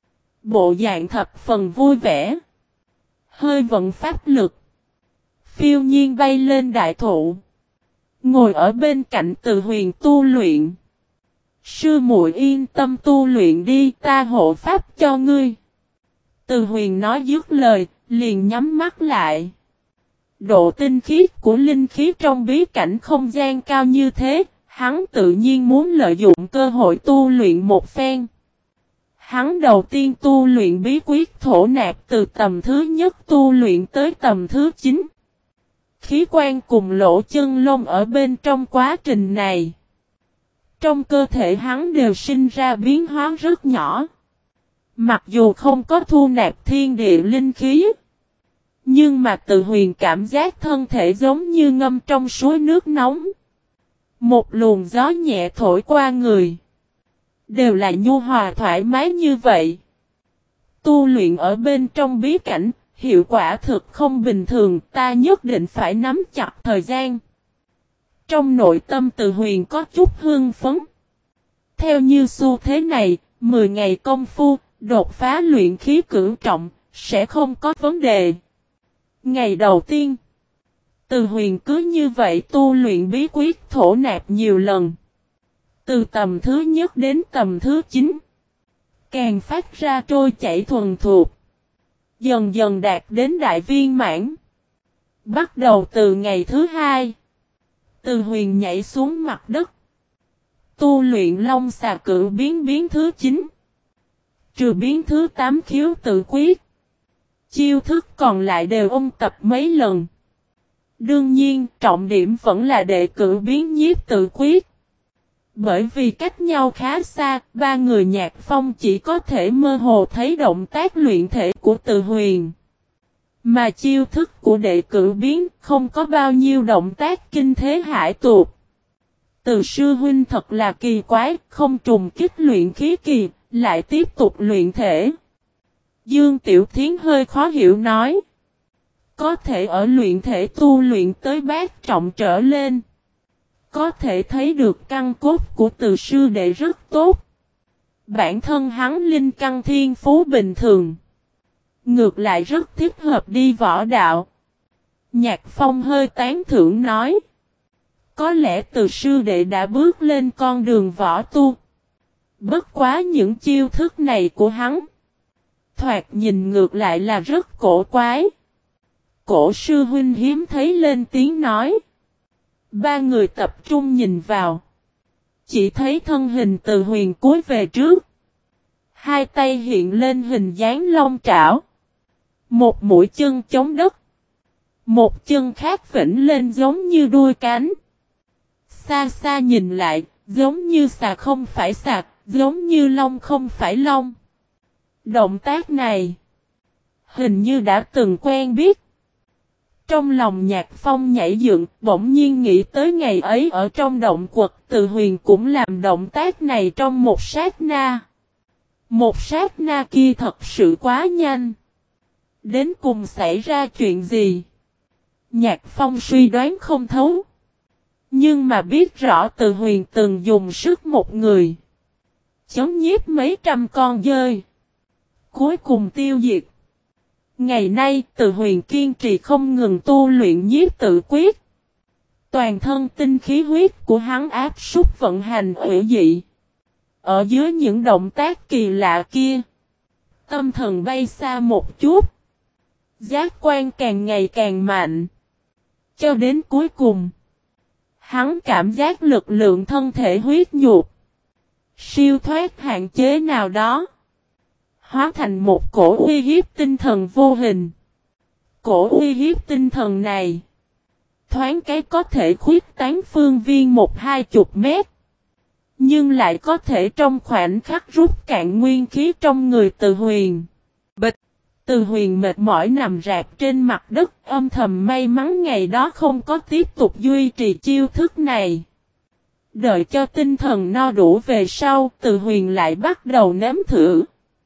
Bộ dạng thập phần vui vẻ. Hơi vận pháp lực. Phiêu nhiên bay lên đại thụ. Ngồi ở bên cạnh Từ Huyền tu luyện. Sư muội yên tâm tu luyện đi, ta hộ pháp cho ngươi. Từ Huyền nói dứt lời, liền nhắm mắt lại. Độ tinh khiết của linh khí trong bí cảnh không gian cao như thế, hắn tự nhiên muốn lợi dụng cơ hội tu luyện một phen. Hắn đầu tiên tu luyện bí quyết thổ nạp từ tầm thứ nhất tu luyện tới tầm thứ chín. Khí quan cùng lỗ chân lông ở bên trong quá trình này. Trong cơ thể hắn đều sinh ra biến hóa rất nhỏ. Mặc dù không có thu nạp thiên địa linh khí. Nhưng mà Từ Huyền cảm giác thân thể giống như ngâm trong suối nước nóng. Một luồng gió nhẹ thổi qua người. Đều là nhu hòa thoải mái như vậy. Tu luyện ở bên trong bí cảnh, hiệu quả thực không bình thường, ta nhất định phải nắm chặt thời gian. Trong nội tâm Từ Huyền có chút hưng phấn. Theo như xu thế này, mười ngày công phu, đột phá luyện khí cửu trọng, sẽ không có vấn đề. Ngày đầu tiên, Từ Huyền cứ như vậy tu luyện bí quyết thổ nạp nhiều lần. Từ tầm thứ nhất đến tầm thứ chín, càng phát ra trôi chảy thuần thuộc. Dần dần đạt đến đại viên mãn. Bắt đầu từ ngày thứ hai, Từ Huyền nhảy xuống mặt đất. Tu luyện long xà cự biến biến thứ chín. Trừ biến thứ tám khiếu tự quyết. Chiêu thức còn lại đều ôn tập mấy lần. Đương nhiên, trọng điểm vẫn là đệ cử biến nhiếp tự quyết. Bởi vì cách nhau khá xa, ba người Nhạc Phong chỉ có thể mơ hồ thấy động tác luyện thể của Từ Huyền. Mà chiêu thức của đệ cử biến không có bao nhiêu động tác kinh thế hải tuột. Từ sư huynh thật là kỳ quái, không trùng kích luyện khí kỳ, lại tiếp tục luyện thể. Dương Tiểu Thiến hơi khó hiểu nói. Có thể ở luyện thể tu luyện tới bát trọng trở lên. Có thể thấy được căn cốt của Từ sư đệ rất tốt. Bản thân hắn linh căn thiên phú bình thường. Ngược lại rất thích hợp đi võ đạo. Nhạc Phong hơi tán thưởng nói. Có lẽ từ sư đệ đã bước lên con đường võ tu. Bất quá những chiêu thức này của hắn, thoạt nhìn ngược lại là rất cổ quái. Cổ sư huynh hiếm thấy lên tiếng nói. Ba người tập trung nhìn vào. Chỉ thấy thân hình Từ Huyền cúi về trước. Hai tay hiện lên hình dáng long trảo. Một mũi chân chống đất. Một chân khác vĩnh lên giống như đuôi cánh. Xa xa nhìn lại, giống như xà không phải xà, giống như long không phải long. Động tác này, hình như đã từng quen biết. Trong lòng Nhạc Phong nhảy dựng, bỗng nhiên nghĩ tới ngày ấy ở trong động quật, Từ Huyền cũng làm động tác này trong một sát na. Một sát na kia thật sự quá nhanh. Đến cùng xảy ra chuyện gì? Nhạc Phong suy đoán không thấu. Nhưng mà biết rõ Từ Huyền từng dùng sức một người. Chống nhiếp mấy trăm con dơi. Cuối cùng tiêu diệt. Ngày nay Từ Huyền kiên trì không ngừng tu luyện nhiếp tự quyết. Toàn thân tinh khí huyết của hắn áp súc vận hành hữu dị. Ở dưới những động tác kỳ lạ kia. Tâm thần bay xa một chút. Giác quan càng ngày càng mạnh. Cho đến cuối cùng. Hắn cảm giác lực lượng thân thể huyết nhục. Siêu thoát hạn chế nào đó. Hóa thành một cổ uy hiếp tinh thần vô hình. Cổ uy hiếp tinh thần này. Thoáng cái có thể khuyết tán phương viên một hai chục mét. Nhưng lại có thể trong khoảnh khắc rút cạn nguyên khí trong người Từ Huyền. Bịch. Từ Huyền mệt mỏi nằm rạp trên mặt đất, âm thầm may mắn ngày đó không có tiếp tục duy trì chiêu thức này. Đợi cho tinh thần no đủ về sau, Từ Huyền lại bắt đầu nếm thử.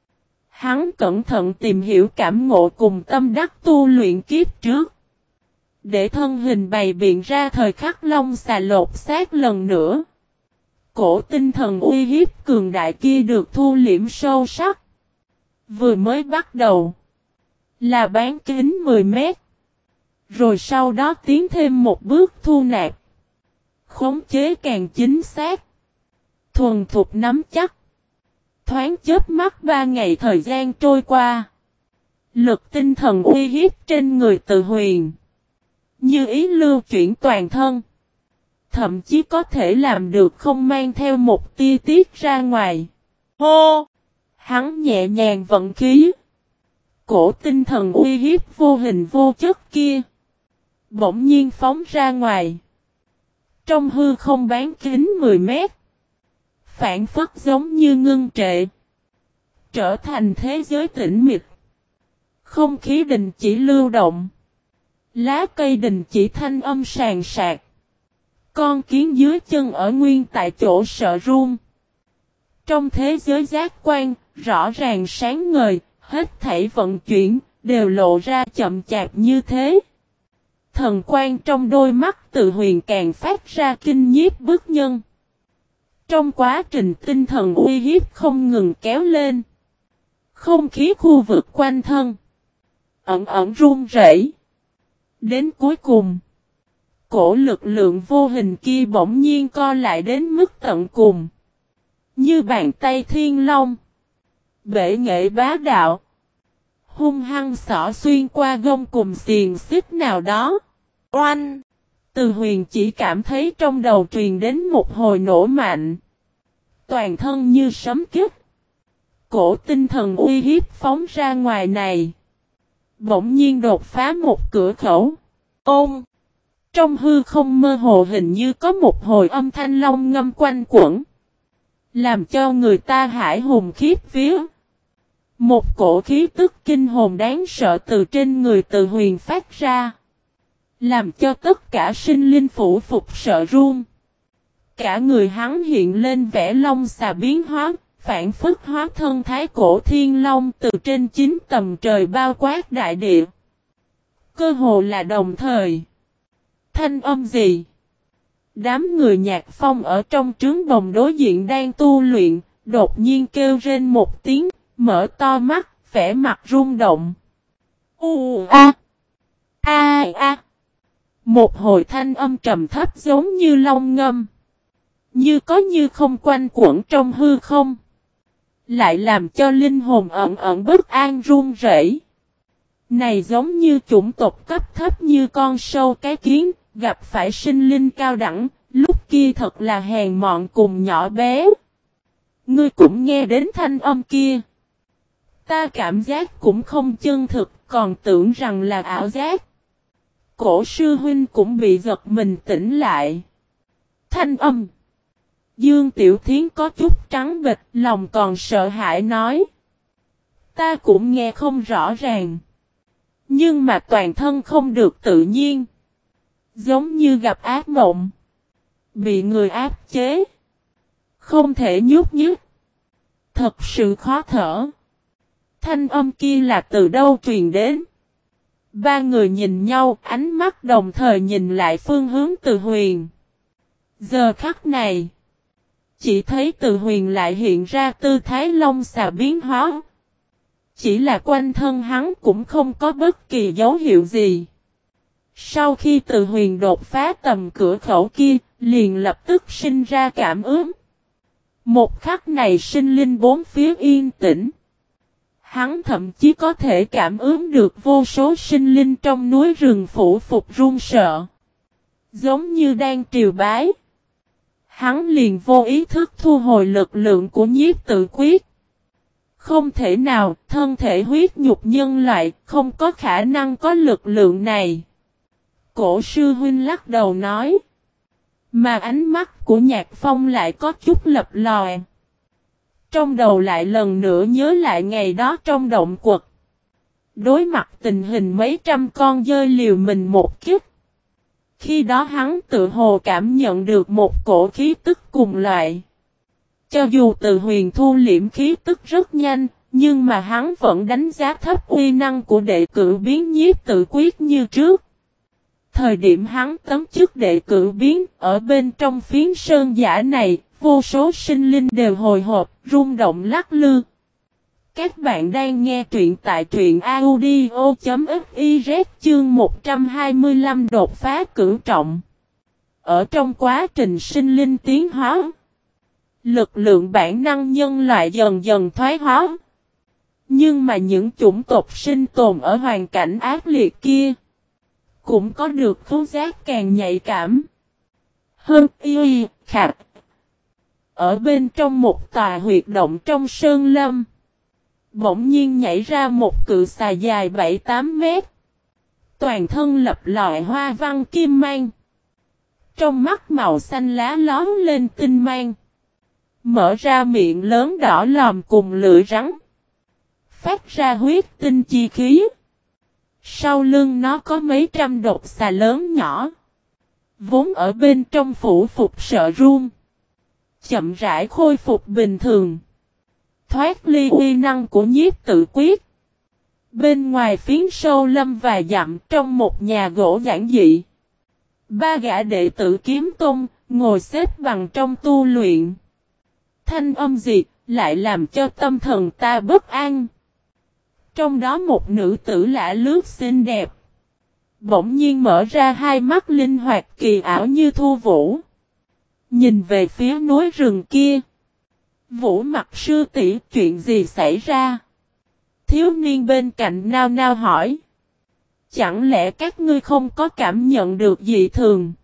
Hắn cẩn thận tìm hiểu cảm ngộ cùng tâm đắc tu luyện kiếp trước. Để thân hình bày biện ra thời khắc long xà lột xác lần nữa. Cổ tinh thần uy hiếp cường đại kia được thu liễm sâu sắc. Vừa mới bắt đầu là bán kính mười mét. Rồi sau đó tiến thêm một bước thu nạp. Khống chế càng chính xác. Thuần thục nắm chắc. Thoáng chớp mắt ba ngày thời gian trôi qua. Lực tinh thần uy hiếp trên người Từ Huyền. Như ý lưu chuyển toàn thân. Thậm chí có thể làm được không mang theo một tia tiết ra ngoài. Hô! Hắn nhẹ nhàng vận khí. Cổ tinh thần uy hiếp vô hình vô chất kia. Bỗng nhiên phóng ra ngoài. Trong hư không bán kính mười mét. Phản phất giống như ngưng trệ. Trở thành thế giới tĩnh mịch. Không khí đình chỉ lưu động. Lá cây đình chỉ thanh âm sàn sạc. Con kiến dưới chân ở nguyên tại chỗ sợ run. Trong thế giới giác quan, rõ ràng sáng ngời, hết thảy vận chuyển, đều lộ ra chậm chạp như thế. Thần quan trong đôi mắt Từ Huyền càng phát ra kinh nhiếp bức nhân. Trong quá trình tinh thần uy hiếp không ngừng kéo lên. Không khí khu vực quanh thân. Ẩn ẩn run rẩy. Đến cuối cùng. Cổ lực lượng vô hình kia bỗng nhiên co lại đến mức tận cùng. Như bàn tay thiên long. Bể nghệ bá đạo. Hung hăng xỏ xuyên qua gông cùng xiềng xích nào đó. Oanh! Từ Huyền chỉ cảm thấy trong đầu truyền đến một hồi nổ mạnh. Toàn thân như sấm kích. Cổ tinh thần uy hiếp phóng ra ngoài này. Bỗng nhiên đột phá một cửa khẩu. Ôm! Trong hư không mơ hồ hình như có một hồi âm thanh long ngâm quanh quẩn. Làm cho người ta hải hùng khiếp vía. Một cổ khí tức kinh hồn đáng sợ từ trên người Từ Huyền phát ra. Làm cho tất cả sinh linh phủ phục sợ run. Cả người hắn hiện lên vẻ long xà biến hóa, phản phất hóa thân thái cổ thiên long từ trên chín tầng trời bao quát đại địa. Cơ hồ là đồng thời. Thanh âm gì? Đám người Nhạc Phong ở trong trướng bồng đối diện đang tu luyện, đột nhiên kêu rên một tiếng, mở to mắt, vẻ mặt rung động. U a a a. Một hồi thanh âm trầm thấp giống như long ngâm. Như có như không quanh quẩn trong hư không. Lại làm cho linh hồn ẩn ẩn bất an run rẩy. Này giống như chủng tộc cấp thấp như con sâu cái kiến, gặp phải sinh linh cao đẳng, lúc kia thật là hèn mọn cùng nhỏ bé. Ngươi cũng nghe đến thanh âm kia. Ta cảm giác cũng không chân thực, còn tưởng rằng là ảo giác. Cổ sư huynh cũng bị giật mình tỉnh lại. Thanh âm. Dương Tiểu Thiến có chút trắng bệch, lòng còn sợ hãi nói. Ta cũng nghe không rõ ràng. Nhưng mà toàn thân không được tự nhiên. Giống như gặp ác mộng. Bị người áp chế. Không thể nhúc nhích. Thật sự khó thở. Thanh âm kia là từ đâu truyền đến? Ba người nhìn nhau, ánh mắt đồng thời nhìn lại phương hướng Từ Huyền. Giờ khắc này, chỉ thấy Từ Huyền lại hiện ra tư thái long xà biến hóa. Chỉ là quanh thân hắn cũng không có bất kỳ dấu hiệu gì. Sau khi Từ Huyền đột phá tầm cửa khẩu kia, liền lập tức sinh ra cảm ứng. Một khắc này sinh linh bốn phía yên tĩnh. Hắn thậm chí có thể cảm ứng được vô số sinh linh trong núi rừng phủ phục run sợ. Giống như đang triều bái. Hắn liền vô ý thức thu hồi lực lượng của nhiếp tự quyết. Không thể nào, thân thể huyết nhục nhân loại không có khả năng có lực lượng này. Cổ sư huynh lắc đầu nói. Mà ánh mắt của Nhạc Phong lại có chút lập lòe. Trong đầu lại lần nữa nhớ lại ngày đó trong động quật. Đối mặt tình hình mấy trăm con dơi liều mình một kiếp. Khi đó hắn tự hồ cảm nhận được một cổ khí tức cùng loại. Cho dù Từ Huyền thu liễm khí tức rất nhanh, nhưng mà hắn vẫn đánh giá thấp uy năng của đệ cử biến nhiếp tự quyết như trước. Thời điểm hắn tấm chức đệ cử biến ở bên trong phiến sơn giả này, vô số sinh linh đều hồi hộp, rung động lắc lư. Các bạn đang nghe truyện tại truyện audio.fiz chương một trăm hai mươi lăm đột phá cửu trọng. Ở trong quá trình sinh linh tiến hóa, lực lượng bản năng nhân loại dần dần thoái hóa. Nhưng mà những chủng tộc sinh tồn ở hoàn cảnh ác liệt kia, cũng có được khứu giác càng nhạy cảm. Hơn y khạc. Ở bên trong một tòa huyệt động trong sơn lâm, bỗng nhiên nhảy ra một cự xà dài bảy tám mét. Toàn thân lập lòi hoa văn kim mang. Trong mắt màu xanh lá lóm lên tinh mang. Mở ra miệng lớn đỏ lòm cùng lưỡi rắn. Phát ra huyết tinh chi khí. Sau lưng nó có mấy trăm độc xà lớn nhỏ. Vốn ở bên trong phủ phục sợ run. Chậm rãi khôi phục bình thường. Thoát ly uy năng của nhiếp tự quyết. Bên ngoài phiến sâu lâm vài dặm trong một nhà gỗ giản dị. Ba gã đệ tử kiếm tôn ngồi xếp bằng trong tu luyện. Thanh âm gì lại làm cho tâm thần ta bất an. Trong đó một nữ tử lạ lướt xinh đẹp. Bỗng nhiên mở ra hai mắt linh hoạt kỳ ảo như thu vũ. Nhìn về phía núi rừng kia. Vũ mặt sư tỷ, chuyện gì xảy ra? Thiếu niên bên cạnh nao nao hỏi. Chẳng lẽ các ngươi không có cảm nhận được gì thường?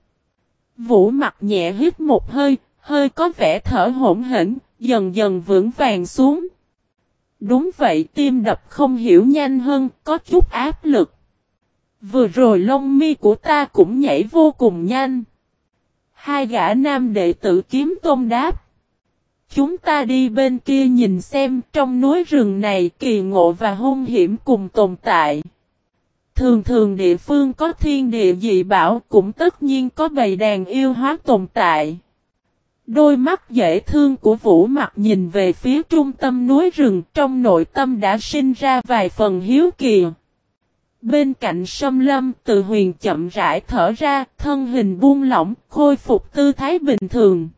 Vũ mặt nhẹ hít một hơi, hơi có vẻ thở hổn hển, dần dần vững vàng xuống. Đúng vậy, tim đập không hiểu nhanh hơn, có chút áp lực. Vừa rồi lông mi của ta cũng nhảy vô cùng nhanh. Hai gã nam đệ tử kiếm tôn đáp. Chúng ta đi bên kia nhìn xem trong núi rừng này kỳ ngộ và hung hiểm cùng tồn tại. Thường thường địa phương có thiên địa dị bảo cũng tất nhiên có bầy đàn yêu hóa tồn tại. Đôi mắt dễ thương của Vũ Mặc nhìn về phía trung tâm núi rừng, trong nội tâm đã sinh ra vài phần hiếu kỳ. Bên cạnh Sâm Lâm, Từ Huyền chậm rãi thở ra, thân hình buông lỏng, khôi phục tư thái bình thường.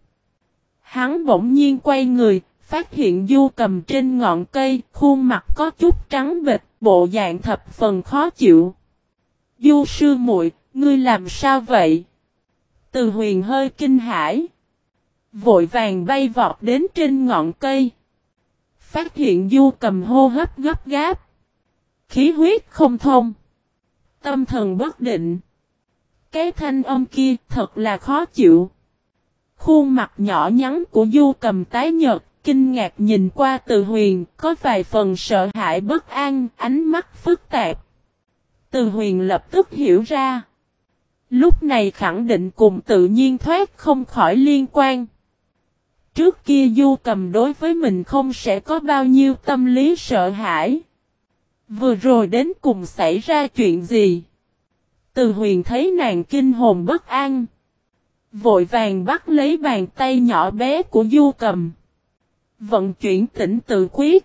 Hắn bỗng nhiên quay người, phát hiện Du Cầm trên ngọn cây, khuôn mặt có chút trắng bệch, bộ dạng thập phần khó chịu. Du sư muội, ngươi làm sao vậy? Từ Huyền hơi kinh hãi, vội vàng bay vọt đến trên ngọn cây. Phát hiện Du Cầm hô hấp gấp gáp, khí huyết không thông, tâm thần bất định. Cái thanh âm kia thật là khó chịu. Khuôn mặt nhỏ nhắn của Du Cầm tái nhợt, kinh ngạc nhìn qua Từ Huyền, có vài phần sợ hãi bất an, ánh mắt phức tạp. Từ Huyền lập tức hiểu ra. Lúc này khẳng định cùng tự nhiên thoát không khỏi liên quan. Trước kia Du Cầm đối với mình không sẽ có bao nhiêu tâm lý sợ hãi. Vừa rồi đến cùng xảy ra chuyện gì? Từ Huyền thấy nàng kinh hồn bất an, vội vàng bắt lấy bàn tay nhỏ bé của Du Cầm, vận chuyển tỉnh tự quyết.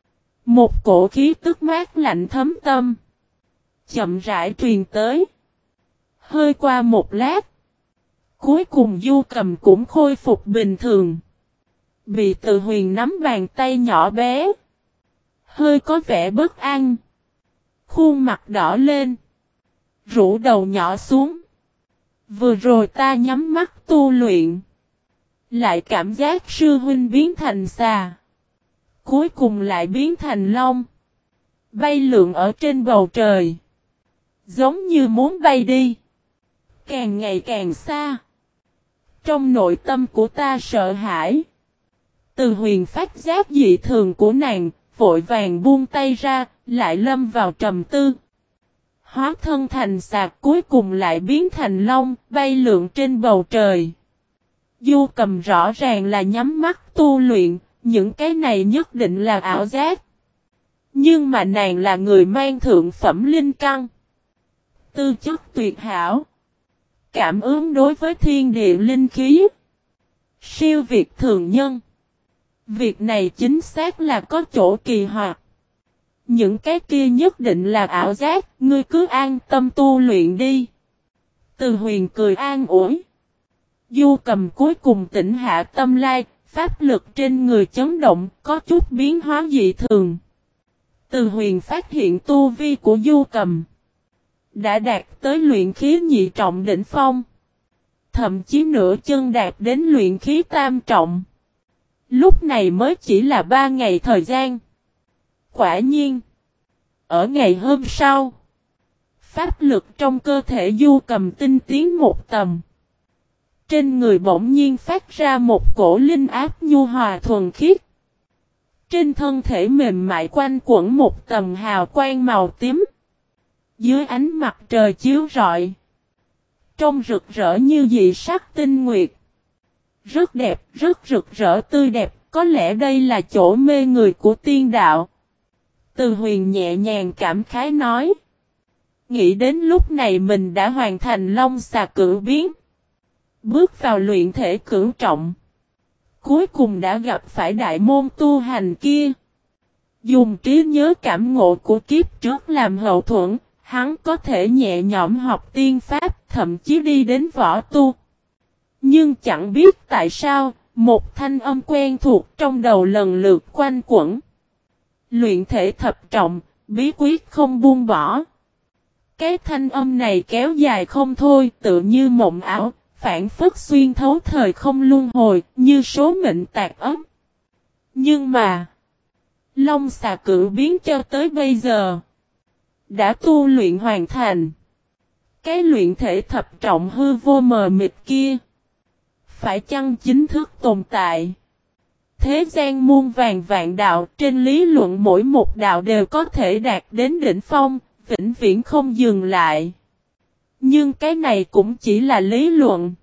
Một cổ khí tức mát lạnh thấm tâm, chậm rãi truyền tới. Hơi qua một lát, cuối cùng Du Cầm cũng khôi phục bình thường. Bị Từ Huyền nắm bàn tay nhỏ bé, hơi có vẻ bất an, khuôn mặt đỏ lên, rũ đầu nhỏ xuống. Vừa rồi ta nhắm mắt tu luyện, lại cảm giác sư huynh biến thành xà, cuối cùng lại biến thành long, bay lượn ở trên bầu trời, giống như muốn bay đi, càng ngày càng xa. Trong nội tâm của ta sợ hãi. Từ Huyền phát giác dị thường của nàng, vội vàng buông tay ra, lại lâm vào trầm tư. Hóa thân thành sạc, cuối cùng lại biến thành long, bay lượn trên bầu trời. Du Cầm rõ ràng là nhắm mắt tu luyện, những cái này nhất định là ảo giác. Nhưng mà nàng là người mang thượng phẩm linh căn, tư chất tuyệt hảo, cảm ứng đối với thiên địa linh khí, siêu việt thường nhân. Việc này chính xác là có chỗ kỳ hoặc. Những cái kia nhất định là ảo giác, ngươi cứ an tâm tu luyện đi. Từ Huyền cười an ủi. Du Cầm cuối cùng tỉnh hạ tâm lai, pháp lực trên người chấn động, có chút biến hóa dị thường. Từ Huyền phát hiện tu vi của Du Cầm đã đạt tới luyện khí nhị trọng đỉnh phong, thậm chí nửa chân đạt đến luyện khí tam trọng. Lúc này mới chỉ là ba ngày thời gian. Quả nhiên, ở ngày hôm sau, pháp lực trong cơ thể Du Cầm tinh tiến một tầm. Trên người bỗng nhiên phát ra một cổ linh áp nhu hòa thuần khiết. Trên thân thể mềm mại quanh quẩn một tầng hào quang màu tím. Dưới ánh mặt trời chiếu rọi, trông rực rỡ như dị sắc tinh nguyệt. Rất đẹp, rất rực rỡ tươi đẹp, có lẽ đây là chỗ mê người của tiên đạo. Từ Huyền nhẹ nhàng cảm khái nói. Nghĩ đến lúc này mình đã hoàn thành long xà cửu biến, bước vào luyện thể cửu trọng. Cuối cùng đã gặp phải đại môn tu hành kia. Dùng trí nhớ cảm ngộ của kiếp trước làm hậu thuẫn, hắn có thể nhẹ nhõm học tiên pháp, thậm chí đi đến võ tu. Nhưng chẳng biết tại sao, một thanh âm quen thuộc trong đầu lần lượt quanh quẩn. Luyện thể thập trọng, bí quyết không buông bỏ. Cái thanh âm này kéo dài không thôi, tự như mộng ảo, phản phất xuyên thấu thời không luân hồi, như số mệnh tạc ấm. Nhưng mà, long xà cửu biến cho tới bây giờ, đã tu luyện hoàn thành. Cái luyện thể thập trọng hư vô mờ mịt kia, phải chăng chính thức tồn tại? Thế gian muôn vàng vạn đạo, trên lý luận mỗi một đạo đều có thể đạt đến đỉnh phong, vĩnh viễn không dừng lại. Nhưng cái này cũng chỉ là lý luận.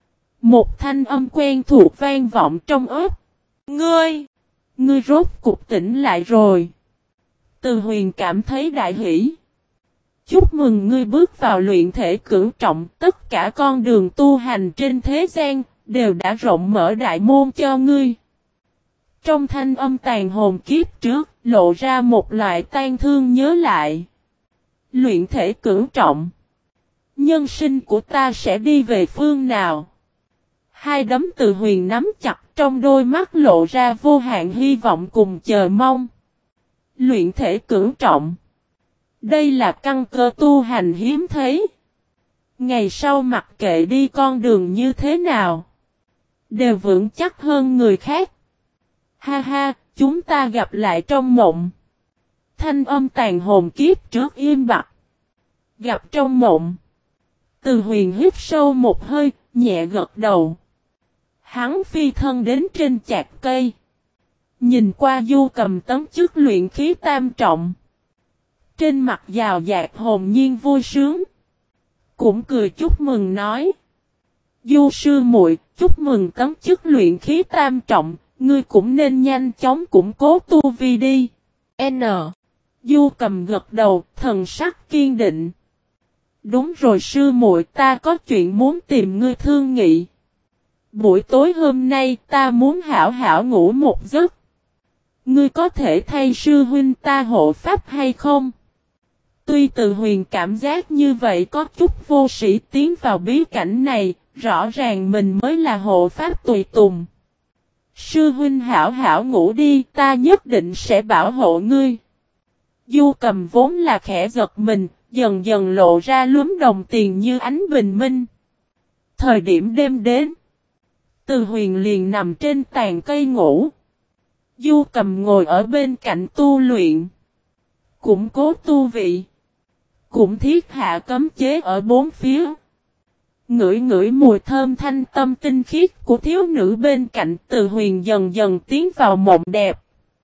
Một thanh âm quen thuộc vang vọng trong ớt. Ngươi! Ngươi rốt cục tỉnh lại rồi. Từ Huyền cảm thấy đại hỷ. Chúc mừng ngươi bước vào luyện thể cửu trọng, tất cả con đường tu hành trên thế gian, đều đã rộng mở đại môn cho ngươi. Trong thanh âm tàn hồn kiếp trước, lộ ra một loại tan thương nhớ lại. Luyện thể cửu trọng. Nhân sinh của ta sẽ đi về phương nào? Hai đấm Từ Huyền nắm chặt, trong đôi mắt lộ ra vô hạn hy vọng cùng chờ mong. Luyện thể cửu trọng. Đây là căn cơ tu hành hiếm thấy. Ngày sau mặc kệ đi con đường như thế nào, đều vững chắc hơn người khác. Ha ha, chúng ta gặp lại trong mộng. Thanh âm tàn hồn kiếp trước im bặt. Gặp trong mộng. Từ Huyền hít sâu một hơi, nhẹ gật đầu. Hắn phi thân đến trên chạc cây. Nhìn qua Du Cầm tấn chức luyện khí tam trọng. Trên mặt giàu dạt hồn nhiên vui sướng. Cũng cười chúc mừng nói. Du sư muội, chúc mừng tấn chức luyện khí tam trọng, ngươi cũng nên nhanh chóng củng cố tu vi đi. N. Du Cầm gật đầu, thần sắc kiên định. Đúng rồi sư muội, ta có chuyện muốn tìm ngươi thương nghị. Buổi tối hôm nay ta muốn hảo hảo ngủ một giấc. Ngươi có thể thay sư huynh ta hộ pháp hay không? Tuy Từ Huyền cảm giác như vậy có chút vô sĩ tiến vào bí cảnh này, rõ ràng mình mới là hộ pháp tùy tùng. Sư huynh hảo hảo ngủ đi, ta nhất định sẽ bảo hộ ngươi. Du Cầm vốn là khẽ giật mình, dần dần lộ ra lúm đồng tiền như ánh bình minh. Thời điểm đêm đến, Từ Huyền liền nằm trên tàn cây ngủ. Du Cầm ngồi ở bên cạnh tu luyện, củng cố tu vị, cũng thiết hạ cấm chế ở bốn phía. Ngửi ngửi mùi thơm thanh tâm tinh khiết của thiếu nữ bên cạnh, Từ Huyền dần dần tiến vào mộng đẹp.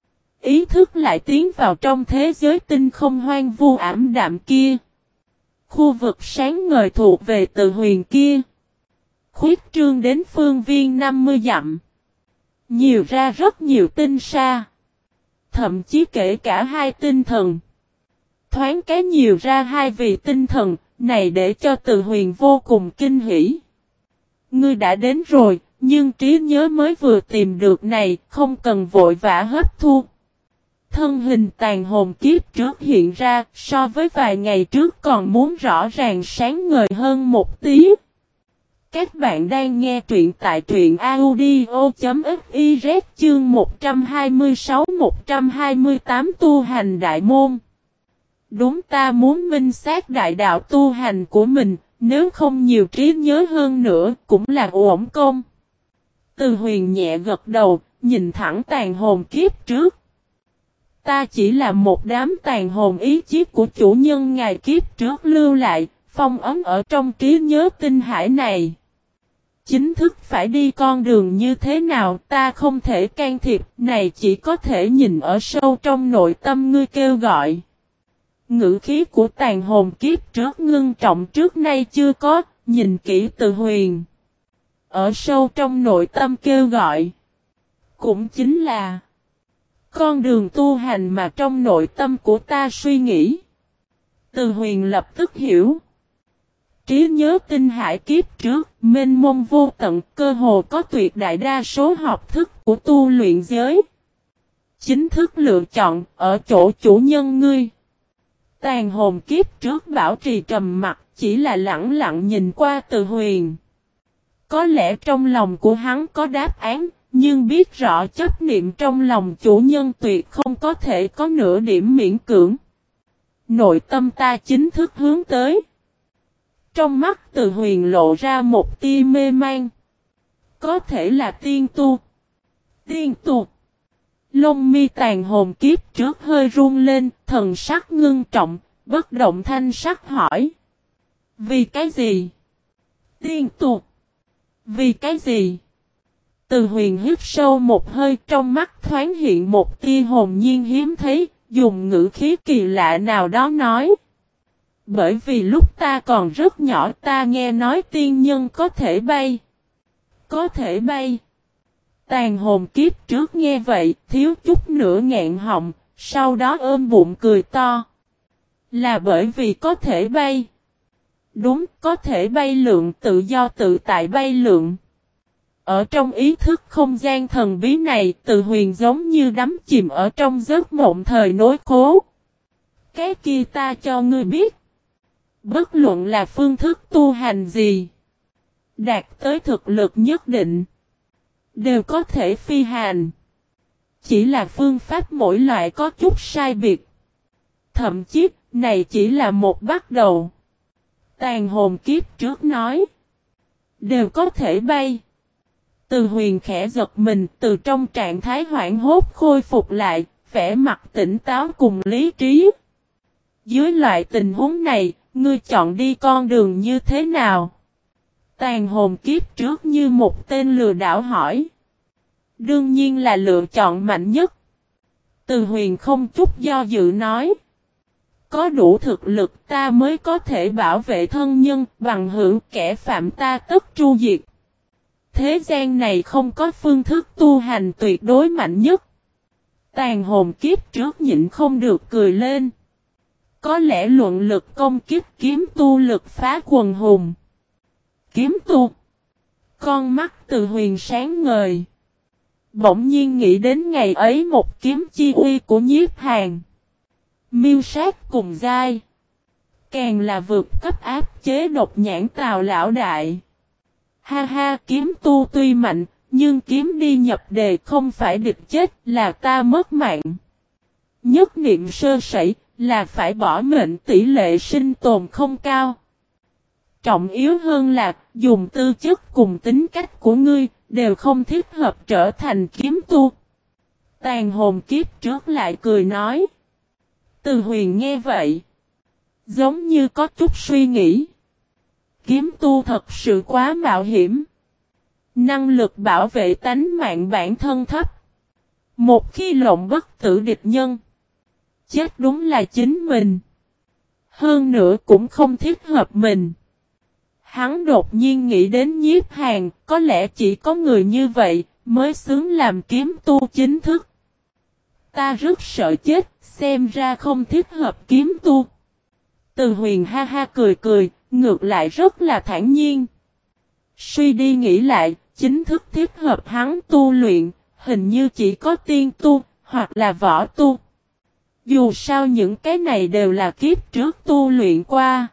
Ý thức lại tiến vào trong thế giới tinh không hoang vu ảm đạm kia. Khu vực sáng ngời thuộc về Từ Huyền kia. Khuyết trương đến phương viên năm mươi dặm. Nhiều ra rất nhiều tinh sa. Thậm chí kể cả hai tinh thần. Thoáng cái nhiều ra hai vị tinh thần, này để cho Từ Huyền vô cùng kinh hỉ. Ngươi đã đến rồi, nhưng trí nhớ mới vừa tìm được này, không cần vội vã hấp thu. Thân hình tàn hồn kiếp trước hiện ra, so với vài ngày trước còn muốn rõ ràng sáng ngời hơn một tí. Các bạn đang nghe truyện tại truyện audio.fiz chương một trăm hai mươi sáu một trăm hai mươi tám tu hành đại môn. Đúng, ta muốn minh xác đại đạo tu hành của mình, nếu không nhiều trí nhớ hơn nữa cũng là uổng công. Từ Huyền nhẹ gật đầu, nhìn thẳng tàn hồn kiếp trước. Ta chỉ là một đám tàn hồn ý chí của chủ nhân ngài kiếp trước lưu lại, phong ấn ở trong trí nhớ tinh hải này. Chính thức phải đi con đường như thế nào ta không thể can thiệp, này chỉ có thể nhìn ở sâu trong nội tâm ngươi kêu gọi. Ngữ khí của tàn hồn kiếp trước ngưng trọng trước nay chưa có, nhìn kỹ Từ Huyền. Ở sâu trong nội tâm kêu gọi. Cũng chính là con đường tu hành mà trong nội tâm của ta suy nghĩ. Từ Huyền lập tức hiểu. Trí nhớ tinh hải kiếp trước, mênh mông vô tận, cơ hồ có tuyệt đại đa số học thức của tu luyện giới. Chính thức lựa chọn, ở chỗ chủ nhân ngươi. Tàn hồn kiếp trước bảo trì trầm mặt, chỉ là lặng lặng nhìn qua Từ Huyền. Có lẽ trong lòng của hắn có đáp án, nhưng biết rõ chấp niệm trong lòng chủ nhân tuyệt không có thể có nửa điểm miễn cưỡng. Nội tâm ta chính thức hướng tới. Trong mắt Từ Huyền lộ ra một tia mê man. Có thể là tiên tu. Tiên tu. Lông mi tàn hồn kiếp trước hơi run lên, thần sắc ngưng trọng, bất động thanh sắc hỏi. Vì cái gì? Tiên tu. Vì cái gì? Từ Huyền hít sâu một hơi, trong mắt thoáng hiện một tia hồn nhiên hiếm thấy, dùng ngữ khí kỳ lạ nào đó nói. Bởi vì lúc ta còn rất nhỏ ta nghe nói tiên nhân có thể bay. Có thể bay. Tàn hồn kiếp trước nghe vậy, thiếu chút nữa nghẹn họng, sau đó ôm bụng cười to. Là bởi vì có thể bay. Đúng, có thể bay lượn, tự do tự tại bay lượn. Ở trong ý thức không gian thần bí này, Từ Huyền giống như đắm chìm ở trong giấc mộng thời nối khố. Cái kia ta cho ngươi biết. Bất luận là phương thức tu hành gì, đạt tới thực lực nhất định, đều có thể phi hành. Chỉ là phương pháp mỗi loại có chút sai biệt. Thậm chí, Này chỉ là một bắt đầu. Tàn hồn kiếp trước nói. Đều có thể bay. Từ Huyền khẽ giật mình từ trong trạng thái hoảng hốt khôi phục lại, vẻ mặt tỉnh táo cùng lý trí. Dưới loại tình huống này, ngươi chọn đi con đường như thế nào? Tàn hồn kiếp trước như một tên lừa đảo hỏi. Đương nhiên là lựa chọn mạnh nhất. Từ Huyền không chút do dự nói. Có đủ thực lực ta mới có thể bảo vệ thân nhân bằng hữu kẻ phạm ta tất tru diệt. Thế gian này không có phương thức tu hành tuyệt đối mạnh nhất. Tàn hồn kiếp trước nhịn không được cười lên. Có lẽ luận lực công kiếp kiếm tu lực phá quần hùng. Kiếm tu. Con mắt Từ Huyền sáng ngời. Bỗng nhiên nghĩ đến ngày ấy một kiếm chi uy của Nhiếp Hàn. Miêu sát cùng giai. Càng là vượt cấp áp chế độc nhãn Tào lão đại. Ha ha, kiếm tu tuy mạnh, nhưng kiếm đi nhập đề không phải địch chết là ta mất mạng. Nhất niệm sơ sẩy là phải bỏ mệnh, tỷ lệ sinh tồn không cao. Trọng yếu hơn là dùng tư chất cùng tính cách của ngươi đều không thích hợp trở thành kiếm tu. Tàn hồn kiếp trước lại cười nói. Từ Huyền nghe vậy. Giống như có chút suy nghĩ. Kiếm tu thật sự quá mạo hiểm. Năng lực bảo vệ tánh mạng bản thân thấp. Một khi lộng bất tử địch nhân. Chết đúng là chính mình. Hơn nữa cũng không thích hợp mình. Hắn đột nhiên nghĩ đến Nhiếp Hàn. Có lẽ chỉ có người như vậy mới xứng làm kiếm tu chính thức. Ta rất sợ chết. Xem ra không thích hợp kiếm tu. Từ Huyền ha ha cười cười. Ngược lại rất là thản nhiên. Suy đi nghĩ lại, chính thức thích hợp hắn tu luyện, hình như chỉ có tiên tu, hoặc là võ tu. Dù sao những cái này đều là kiếp trước tu luyện qua.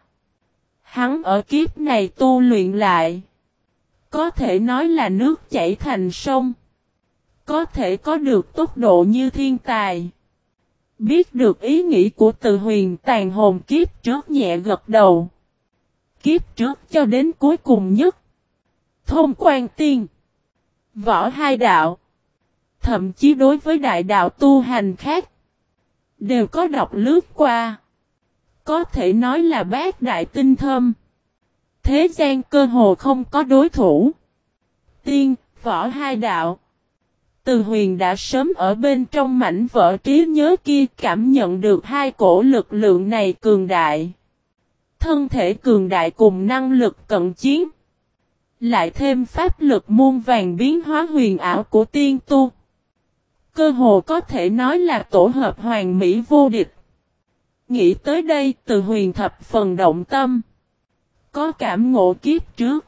Hắn ở kiếp này tu luyện lại. Có thể nói là nước chảy thành sông. Có thể có được tốc độ như thiên tài. Biết được ý nghĩ của Từ Huyền, tàn hồn kiếp trước nhẹ gật đầu. Kiếp trước cho đến cuối cùng nhất. Thông quan tiên. Võ hai đạo. Thậm chí đối với đại đạo tu hành khác. Đều có đọc lướt qua. Có thể nói là bát đại tinh thâm. Thế gian cơ hồ không có đối thủ. Tiên, võ hai đạo. Từ Huyền đã sớm ở bên trong mảnh vỡ trí nhớ kia cảm nhận được hai cổ lực lượng này cường đại. Thân thể cường đại cùng năng lực cận chiến. Lại thêm pháp lực muôn vàng biến hóa huyền ảo của tiên tu. Cơ hồ có thể nói là tổ hợp hoàn mỹ vô địch. Nghĩ tới đây Từ Huyền thập phần động tâm. Có cảm ngộ kiếp trước.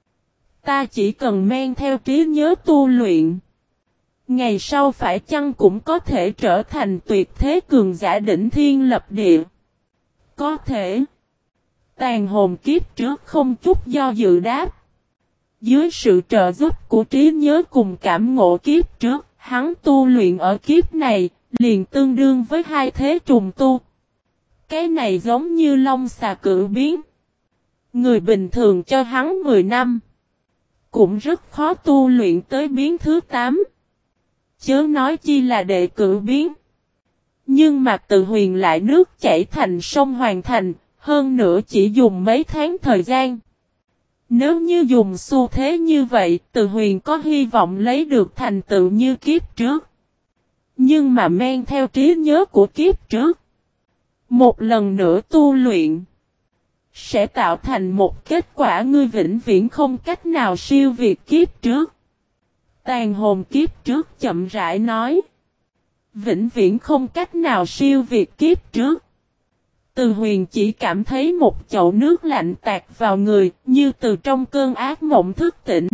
Ta chỉ cần men theo trí nhớ tu luyện. Ngày sau phải chăng cũng có thể trở thành tuyệt thế cường giả đỉnh thiên lập địa. Có thể. Tàn hồn kiếp trước không chút do dự đáp. Dưới sự trợ giúp của trí nhớ cùng cảm ngộ kiếp trước, hắn tu luyện ở kiếp này, liền tương đương với hai thế trùng tu. Cái này giống như long xà cử biến. Người bình thường cho hắn mười năm. Cũng rất khó tu luyện tới biến thứ tám. Chớ nói chi là đệ cử biến. Nhưng mà Từ Huyền lại nước chảy thành sông hoàn thành, hơn nữa chỉ dùng mấy tháng thời gian. Nếu như dùng xu thế như vậy, Từ Huyền có hy vọng lấy được thành tựu như kiếp trước. Nhưng mà men theo trí nhớ của kiếp trước. Một lần nữa tu luyện. Sẽ tạo thành một kết quả ngươi vĩnh viễn không cách nào siêu việt kiếp trước. Tàn hồn kiếp trước chậm rãi nói. Vĩnh viễn không cách nào siêu việt kiếp trước. Từ Huyền chỉ cảm thấy một chậu nước lạnh tạt vào người, như từ trong cơn ác mộng thức tỉnh.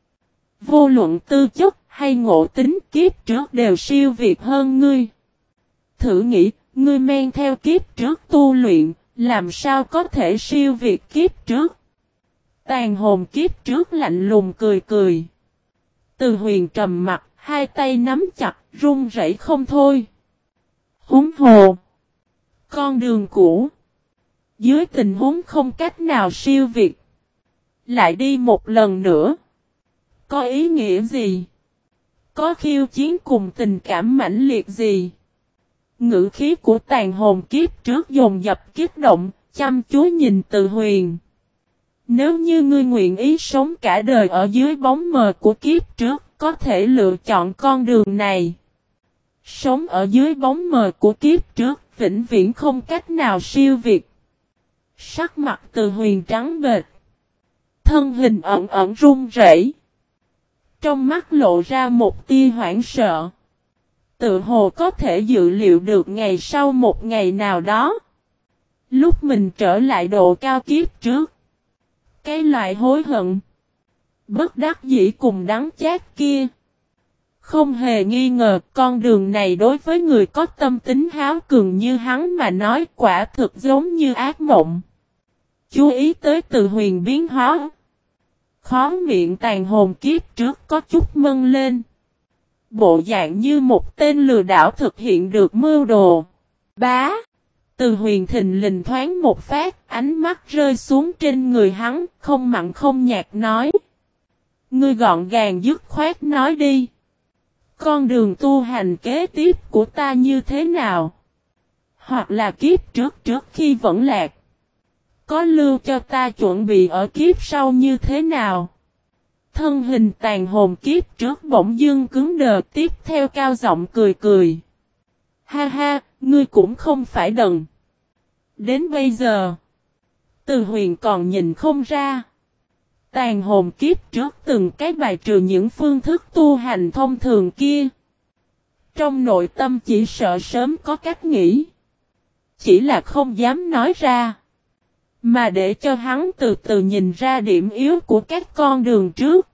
Vô luận tư chất hay ngộ tính kiếp trước đều siêu việt hơn ngươi. Thử nghĩ, ngươi men theo kiếp trước tu luyện, làm sao có thể siêu việt kiếp trước? Tàn hồn kiếp trước lạnh lùng cười cười. Từ Huyền trầm mặt, hai tay nắm chặt, run rẩy không thôi. Húng hồ. Con đường cũ. Dưới tình huống không cách nào siêu việt, lại đi một lần nữa. Có ý nghĩa gì? Có khiêu chiến cùng tình cảm mãnh liệt gì? Ngữ khí của tàn hồn kiếp trước dồn dập kích động, chăm chú nhìn Từ Huyền. Nếu như ngươi nguyện ý sống cả đời ở dưới bóng mờ của kiếp trước, có thể lựa chọn con đường này. Sống ở dưới bóng mờ của kiếp trước, vĩnh viễn không cách nào siêu việt. Sắc mặt Từ Huyền trắng bệch. Thân hình ẩn ẩn run rẩy. Trong mắt lộ ra một tia hoảng sợ. Tự hồ có thể dự liệu được ngày sau một ngày nào đó. Lúc mình trở lại độ cao kiếp trước. Cái loại hối hận. Bất đắc dĩ cùng đắng chát kia. Không hề nghi ngờ con đường này đối với người có tâm tính háo cường như hắn mà nói quả thực giống như ác mộng. Chú ý tới Từ Huyền biến hóa. Khó miệng tàn hồn kiếp trước có chút mân lên. Bộ dạng như một tên lừa đảo thực hiện được mưu đồ. Bá. Từ Huyền thình lình thoáng một phát, ánh mắt rơi xuống trên người hắn, không mặn không nhạt nói. Ngươi gọn gàng dứt khoát nói đi. Con đường tu hành kế tiếp của ta như thế nào? Hoặc là kiếp trước trước khi vẫn lạc. Có lưu cho ta chuẩn bị ở kiếp sau như thế nào? Thân hình tàn hồn kiếp trước bỗng dưng cứng đờ, tiếp theo cao giọng cười cười. Ha ha, ngươi cũng không phải đần. Đến bây giờ, Từ Huyền còn nhìn không ra. Tàn hồn kiếp trước từng cái bài trừ những phương thức tu hành thông thường kia. Trong nội tâm chỉ sợ sớm có cách nghĩ. Chỉ là không dám nói ra. Mà để cho hắn từ từ nhìn ra điểm yếu của các con đường trước.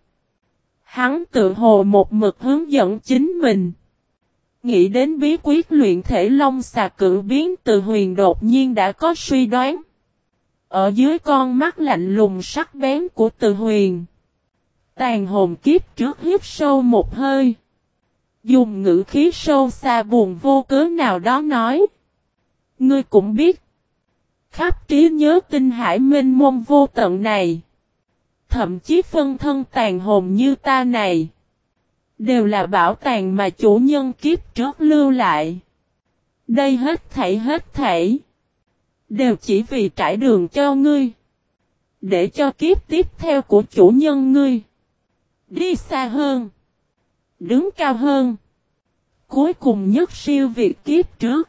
Hắn tự hồ một mực hướng dẫn chính mình. Nghĩ đến bí quyết luyện thể long xà cử biến, Từ Huyền đột nhiên đã có suy đoán. Ở dưới con mắt lạnh lùng sắc bén của Từ Huyền. Tàn hồn kiếp trước hít sâu một hơi. Dùng ngữ khí sâu xa buồn vô cớ nào đó nói. Ngươi cũng biết. Khắp trí nhớ tinh hải mênh mông vô tận này. Thậm chí phân thân tàn hồn như ta này. Đều là bảo tàng mà chủ nhân kiếp trước lưu lại. Đây hết thảy hết thảy. Đều chỉ vì trải đường cho ngươi. Để cho kiếp tiếp theo của chủ nhân ngươi. Đi xa hơn. Đứng cao hơn. Cuối cùng nhất siêu việt kiếp trước.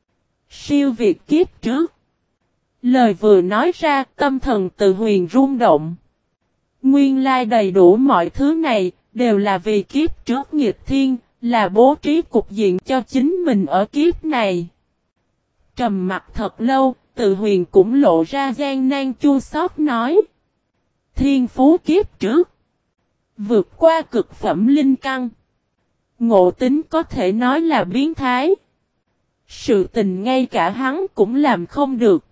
Siêu việt kiếp trước. Lời vừa nói ra tâm thần Từ Huyền rung động. Nguyên lai đầy đủ mọi thứ này. Đều là vì kiếp trước nghịch thiên. Là bố trí cục diện cho chính mình ở kiếp này. Trầm mặt thật lâu. Từ Huyền cũng lộ ra gian nan chua xót nói. Thiên phú kiếp trước. Vượt qua cực phẩm linh căn. Ngộ tính có thể nói là biến thái. Sự tình ngay cả hắn cũng làm không được.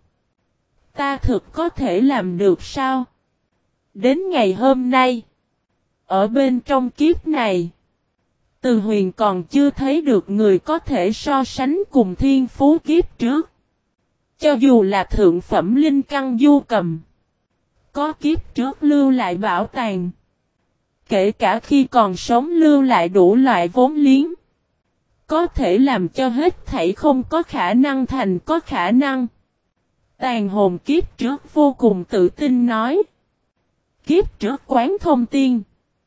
Ta thực có thể làm được sao? Đến ngày hôm nay. Ở bên trong kiếp này. Từ Huyền còn chưa thấy được người có thể so sánh cùng thiên phú kiếp trước. Cho dù là thượng phẩm linh căn du cầm. Có kiếp trước lưu lại bảo tàng. Kể cả khi còn sống lưu lại đủ loại vốn liếng. Có thể làm cho hết thảy không có khả năng thành có khả năng. Tàn hồn kiếp trước vô cùng tự tin nói. Kiếp trước quán thông tiên.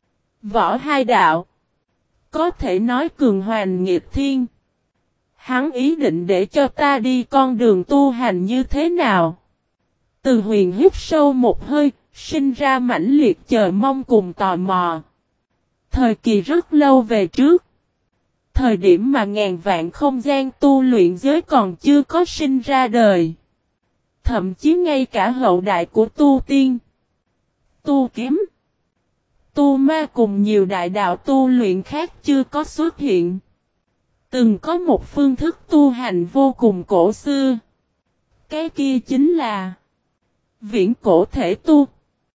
Võ hai đạo. Có thể nói cường hoành nghịch thiên. Hắn ý định để cho ta đi con đường tu hành như thế nào? Từ Huyền hít sâu một hơi, sinh ra mãnh liệt chờ mong cùng tò mò. Thời kỳ rất lâu về trước. Thời điểm mà ngàn vạn không gian tu luyện giới còn chưa có sinh ra đời. Thậm chí ngay cả hậu đại của tu tiên, tu kiếm, tu ma cùng nhiều đại đạo tu luyện khác chưa có xuất hiện. Từng có một phương thức tu hành vô cùng cổ xưa. Cái kia chính là viễn cổ thể tu.